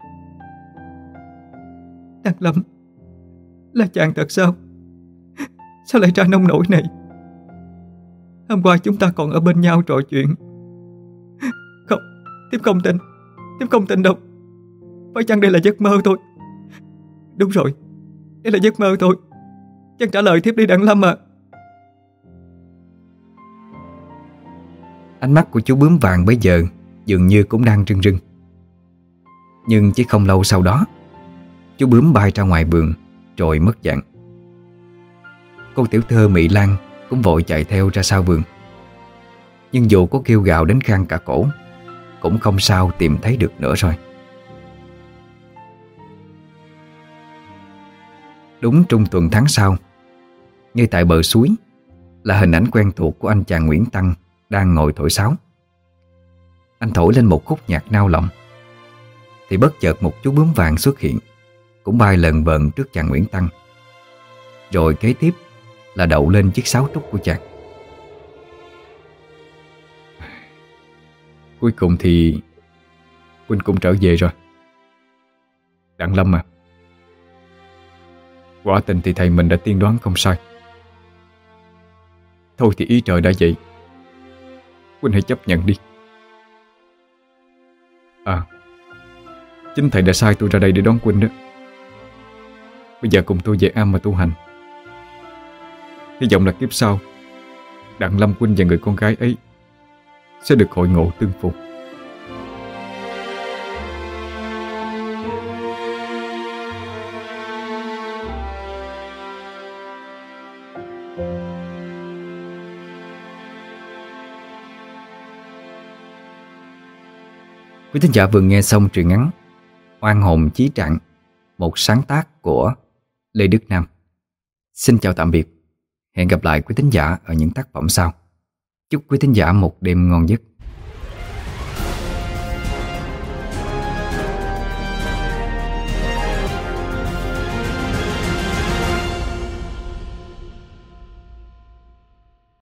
Đăng Lâm, là chàng thật sao? Sao lại ra nông nổi này? Hôm qua chúng ta còn ở bên nhau trò chuyện. Không, thiếp không tin. Thiếp không tin đâu. Phải chăng đây là giấc mơ thôi? Đúng rồi, đây là giấc mơ thôi. Chàng trả lời thiếp đi Đăng Lâm à. Ánh mắt của chú bướm vàng bây giờ dường như cũng đang rưng rưng. Nhưng chỉ không lâu sau đó, chú bướm bay ra ngoài vườn rồi mất dạng. Cô tiểu thơ Mỹ Lan cũng vội chạy theo ra sau vườn. Nhưng dù có kêu gào đến khang cả cổ, cũng không sao tìm thấy được nữa rồi. Đúng trung tuần tháng sau, ngay tại bờ suối, là hình ảnh quen thuộc của anh chàng Nguyễn Tăng đang ngồi thổi sáo. Anh thổi lên một khúc nhạc nao lòng, thì bất chợt một chú bướm vàng xuất hiện, cũng bay lần vần trước chàng Nguyễn Tăng. Rồi kế tiếp là đậu lên chiếc sáo trúc của chàng. Cuối cùng thì Huynh cũng trở về rồi. Đặng Lâm à, quả tình thì thầy mình đã tiên đoán không sai. Thôi thì ý trời đã vậy, Huynh hãy chấp nhận đi. À, chính thầy đã sai tôi ra đây để đón Huynh đó. Bây giờ cùng tôi về am mà tu hành. Hy vọng là kiếp sau Đặng Lâm Huynh và người con gái ấy sẽ được hội ngộ tương phùng. Quý thính giả vừa nghe xong truyện ngắn Oan hồn chí trạng, một sáng tác của Lê Đức Nam. Xin chào tạm biệt. Hẹn gặp lại quý thính giả ở những tác phẩm sau. Chúc quý thính giả một đêm ngon giấc.